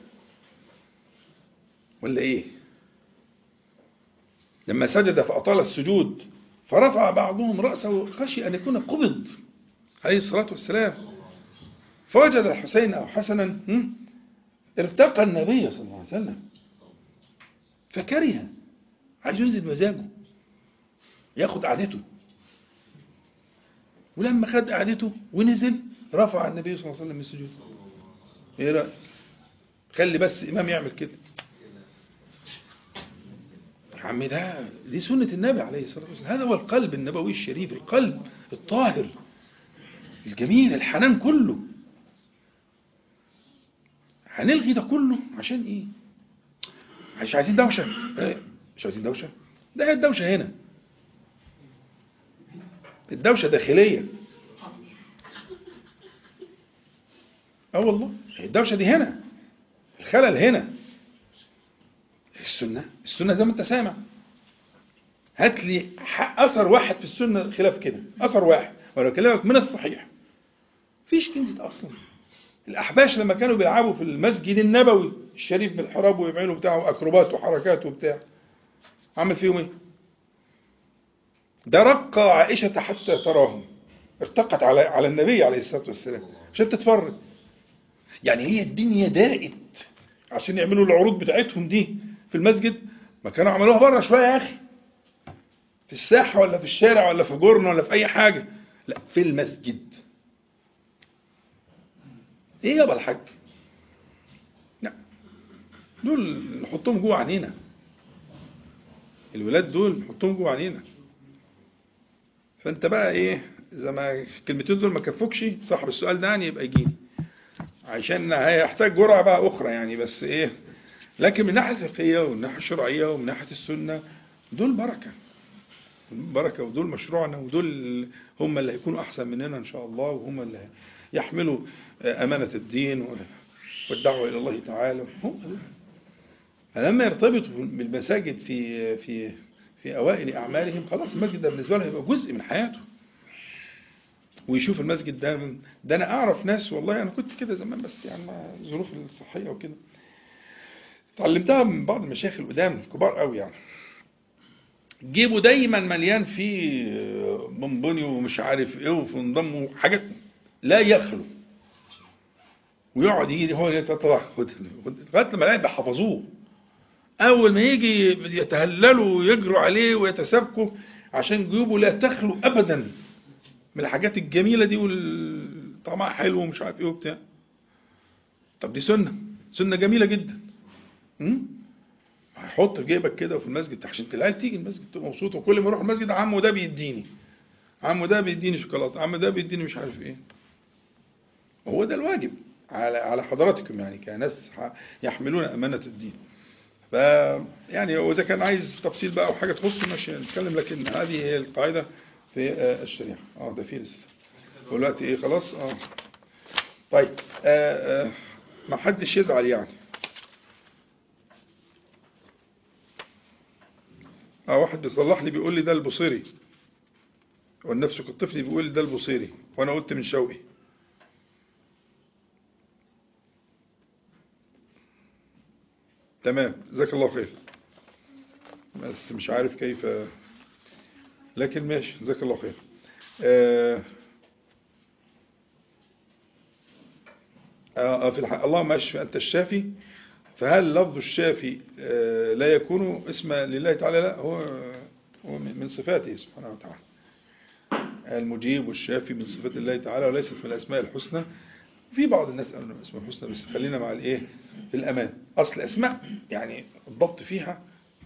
Speaker 1: ولا إيه؟ لما سجد فأطال السجود فرفع بعضهم رأسه خشي أن يكون قبض عليه الصلاة والسلام، فوجد الحسين أو حسنا ارتقى النبي صلى الله عليه وسلم فكره، عايز ينزل مزاجه ياخد قعدته. ولما خد قعدته ونزل رفع النبي صلى الله عليه وسلم من السجود. ايه رأيك؟ خلي بس إمام يعمل كده يا عم، دي سنة النبي عليه الصلاة والسلام. هذا هو القلب النبوي الشريف، القلب الطاهر الجميل الحنان كله. هنلغي ده كله عشان ايه؟ مش عايزين دوشة. مش عايزين دوشة، ده الدوشة هنا، الدوشة داخلية. والله الدوشة دي هنا، الخلل هنا. السنة زي ما انت سامع، هات لي أثر واحد في السنة خلاف كده، أثر واحد، ولا كلامك من الصحيح. فيش كنزت أصلا. الأحباش لما كانوا بيلعبوا في المسجد النبوي الشريف بالحراب ويعملوا بتاعه أكروبات وحركات وبتاع، عمل فيهم ايه؟ ده رقى عائشة حتى تراهم، ارتقت على النبي عليه الصلاة والسلام عشان تتفرج. يعني هي الدنيا دائت عشان يعملوا العروض بتاعتهم دي في المسجد، ما كانوا عملوها بره شوية يا أخي، في الساحة ولا في الشارع ولا في جرن ولا في أي حاجة، لا في المسجد. إيه يابا الحاج؟ لا، دول نحطهم جوه عنينا، الولاد دول نحطهم جوه عنينا. فأنت بقى إيه، إذا ما الكلمتين دول ما كفوكش صاحب السؤال ده يعني يبقى يجيني، عشان هيحتاج جرعة بقى أخرى يعني. بس إيه، لكن من الناحية الفقهية ومن الناحية الشرعية ومن ناحية السنة دول بركة، ودول مشروعنا، ودول هم اللي هيكونوا أحسن مننا إن شاء الله، وهم اللي يحملوا أمانة الدين والدعوة إلى الله تعالى. هم دول فلما يرتبطوا بالمساجد في أوائل أعمالهم، خلاص المسجد ده بالنسبة له يبقى جزء من حياته، ويشوف المسجد ده. أنا أعرف ناس والله، أنا كنت كده زمان بس يعني مع الظروف الصحية وكده، اتعلمتها من بعض المشايخ القدام كبار قوي يعني. جيبه دايما مليان فيه بونبوني ومش عارف ايه وفي نظام حاجات لا يخلو، ويقعد يجي هو يتطلع لغايه لما العيال بيحفظوه. اول ما يجي يتهللوا ويجروا عليه ويتسابقوا عشان جيوبه لا تخلو ابدا من الحاجات الجميله دي وطعمها حلو ومش عارف ايه وبتاع. طب دي سنه جميله جدا. هحط في جيبك كده وفي المسجد عشان العيال تيجي المسجد تبقى مبسوطه، وكل ما يروح المسجد عمه ده بيديني شوكولاته، عمه ده بيديني مش عارف ايه. هو ده الواجب على حضراتكم يعني كناس يحملون امانه الدين. ف يعني واذا كان عايز تفصيل بقى او حاجه تخص ماشي نتكلم، لكن هذه هي القاعده في الشريعه. ده في لسه دلوقتي ايه خلاص. طيب ما حدش يزعل يعني. واحد بيصلح لي بيقول لي ده البصيري، والنفس الطفل بيقول لي ده البصيري، وانا قلت من شوقي. تمام، جزاك الله خير، بس مش عارف كيف، لكن ماشي جزاك الله خير. في الحق اللهم اشف أنت الشافي، فهل لفظ الشافي لا يكون اسما لله تعالى؟ لا، هو من صفاته سبحانه وتعالى. المجيب والشافي من صفات الله تعالى وليست من الأسماء الحسنى. في بعض الناس قالوا الأسماء الحسنى، بس خلينا مع الايه في الأمان. أصل الأسماء يعني الضبط فيها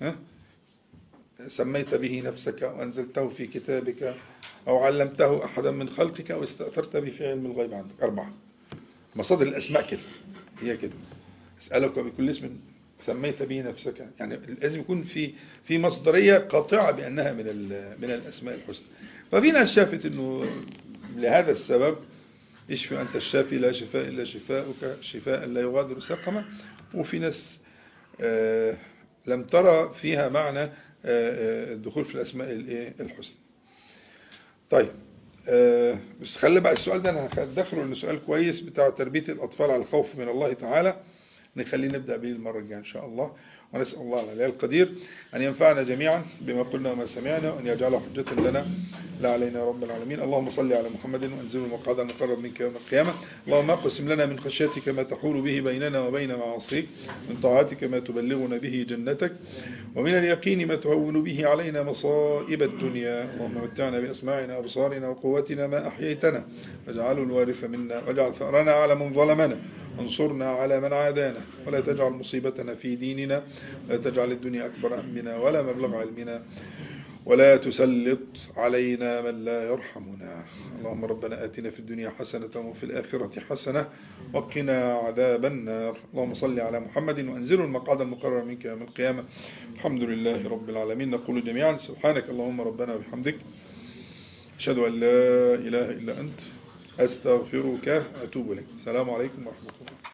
Speaker 1: سميت به نفسك أو أنزلته في كتابك أو علمته أحدا من خلقك أو استأثرت به في علم الغيب عندك. 4 مصادر الأسماء كده، هي كده. أسألك بكل اسم سميت به نفسك، يعني لازم يكون في مصدرية قاطعة بأنها من الأسماء الحسنى. ففي ناس شافت أنه لهذا السبب اشفي أنت الشافي لا شفاء إلا شفاءك شفاء لا يغادر سقما. وفي ناس لم ترى فيها معنى الدخول في الأسماء الحسنى. طيب بس خلي بقى السؤال ده أنا هدخله إنه سؤال كويس بتاع تربية الأطفال على الخوف من الله تعالى. نخليه نبدأ به المرة الجاية إن شاء الله. ونسأل الله العلي القدير أن ينفعنا جميعا بما قلنا وما سمعنا، وأن يجعله حجة لنا لا علينا يا رب العالمين. اللهم صل على محمد وأنزل المقعد المقرب منك يوم القيامة. اللهم اقسم لنا من خشيتك ما تحول به بيننا وبين معاصيك، من طاعتك ما تبلغنا به جنتك، ومن اليقين ما تهون به علينا مصائب الدنيا. اللهم متعنا بأسماعنا وأبصارنا وقوتنا ما أحييتنا، واجعله الوارث منا، واجعل ثأرنا على من ظلمنا، وانصرنا على من عادانا، ولا تجعل مصيبتنا في ديننا، ولا تجعل الدنيا أكبر همنا ولا مبلغ علمنا، ولا تسلط علينا من لا يرحمنا. اللهم ربنا آتنا في الدنيا حسنة وفي الآخرة حسنة وقنا عذاب النار. اللهم صل على محمد وأنزل المقعد المقرر منك يوم القيامة. الحمد لله رب العالمين. نقول جميعا سبحانك اللهم ربنا وبحمدك، أشهد أن لا إله إلا أنت، أستغفرك وأتوب إليك. السلام عليكم ورحمة الله.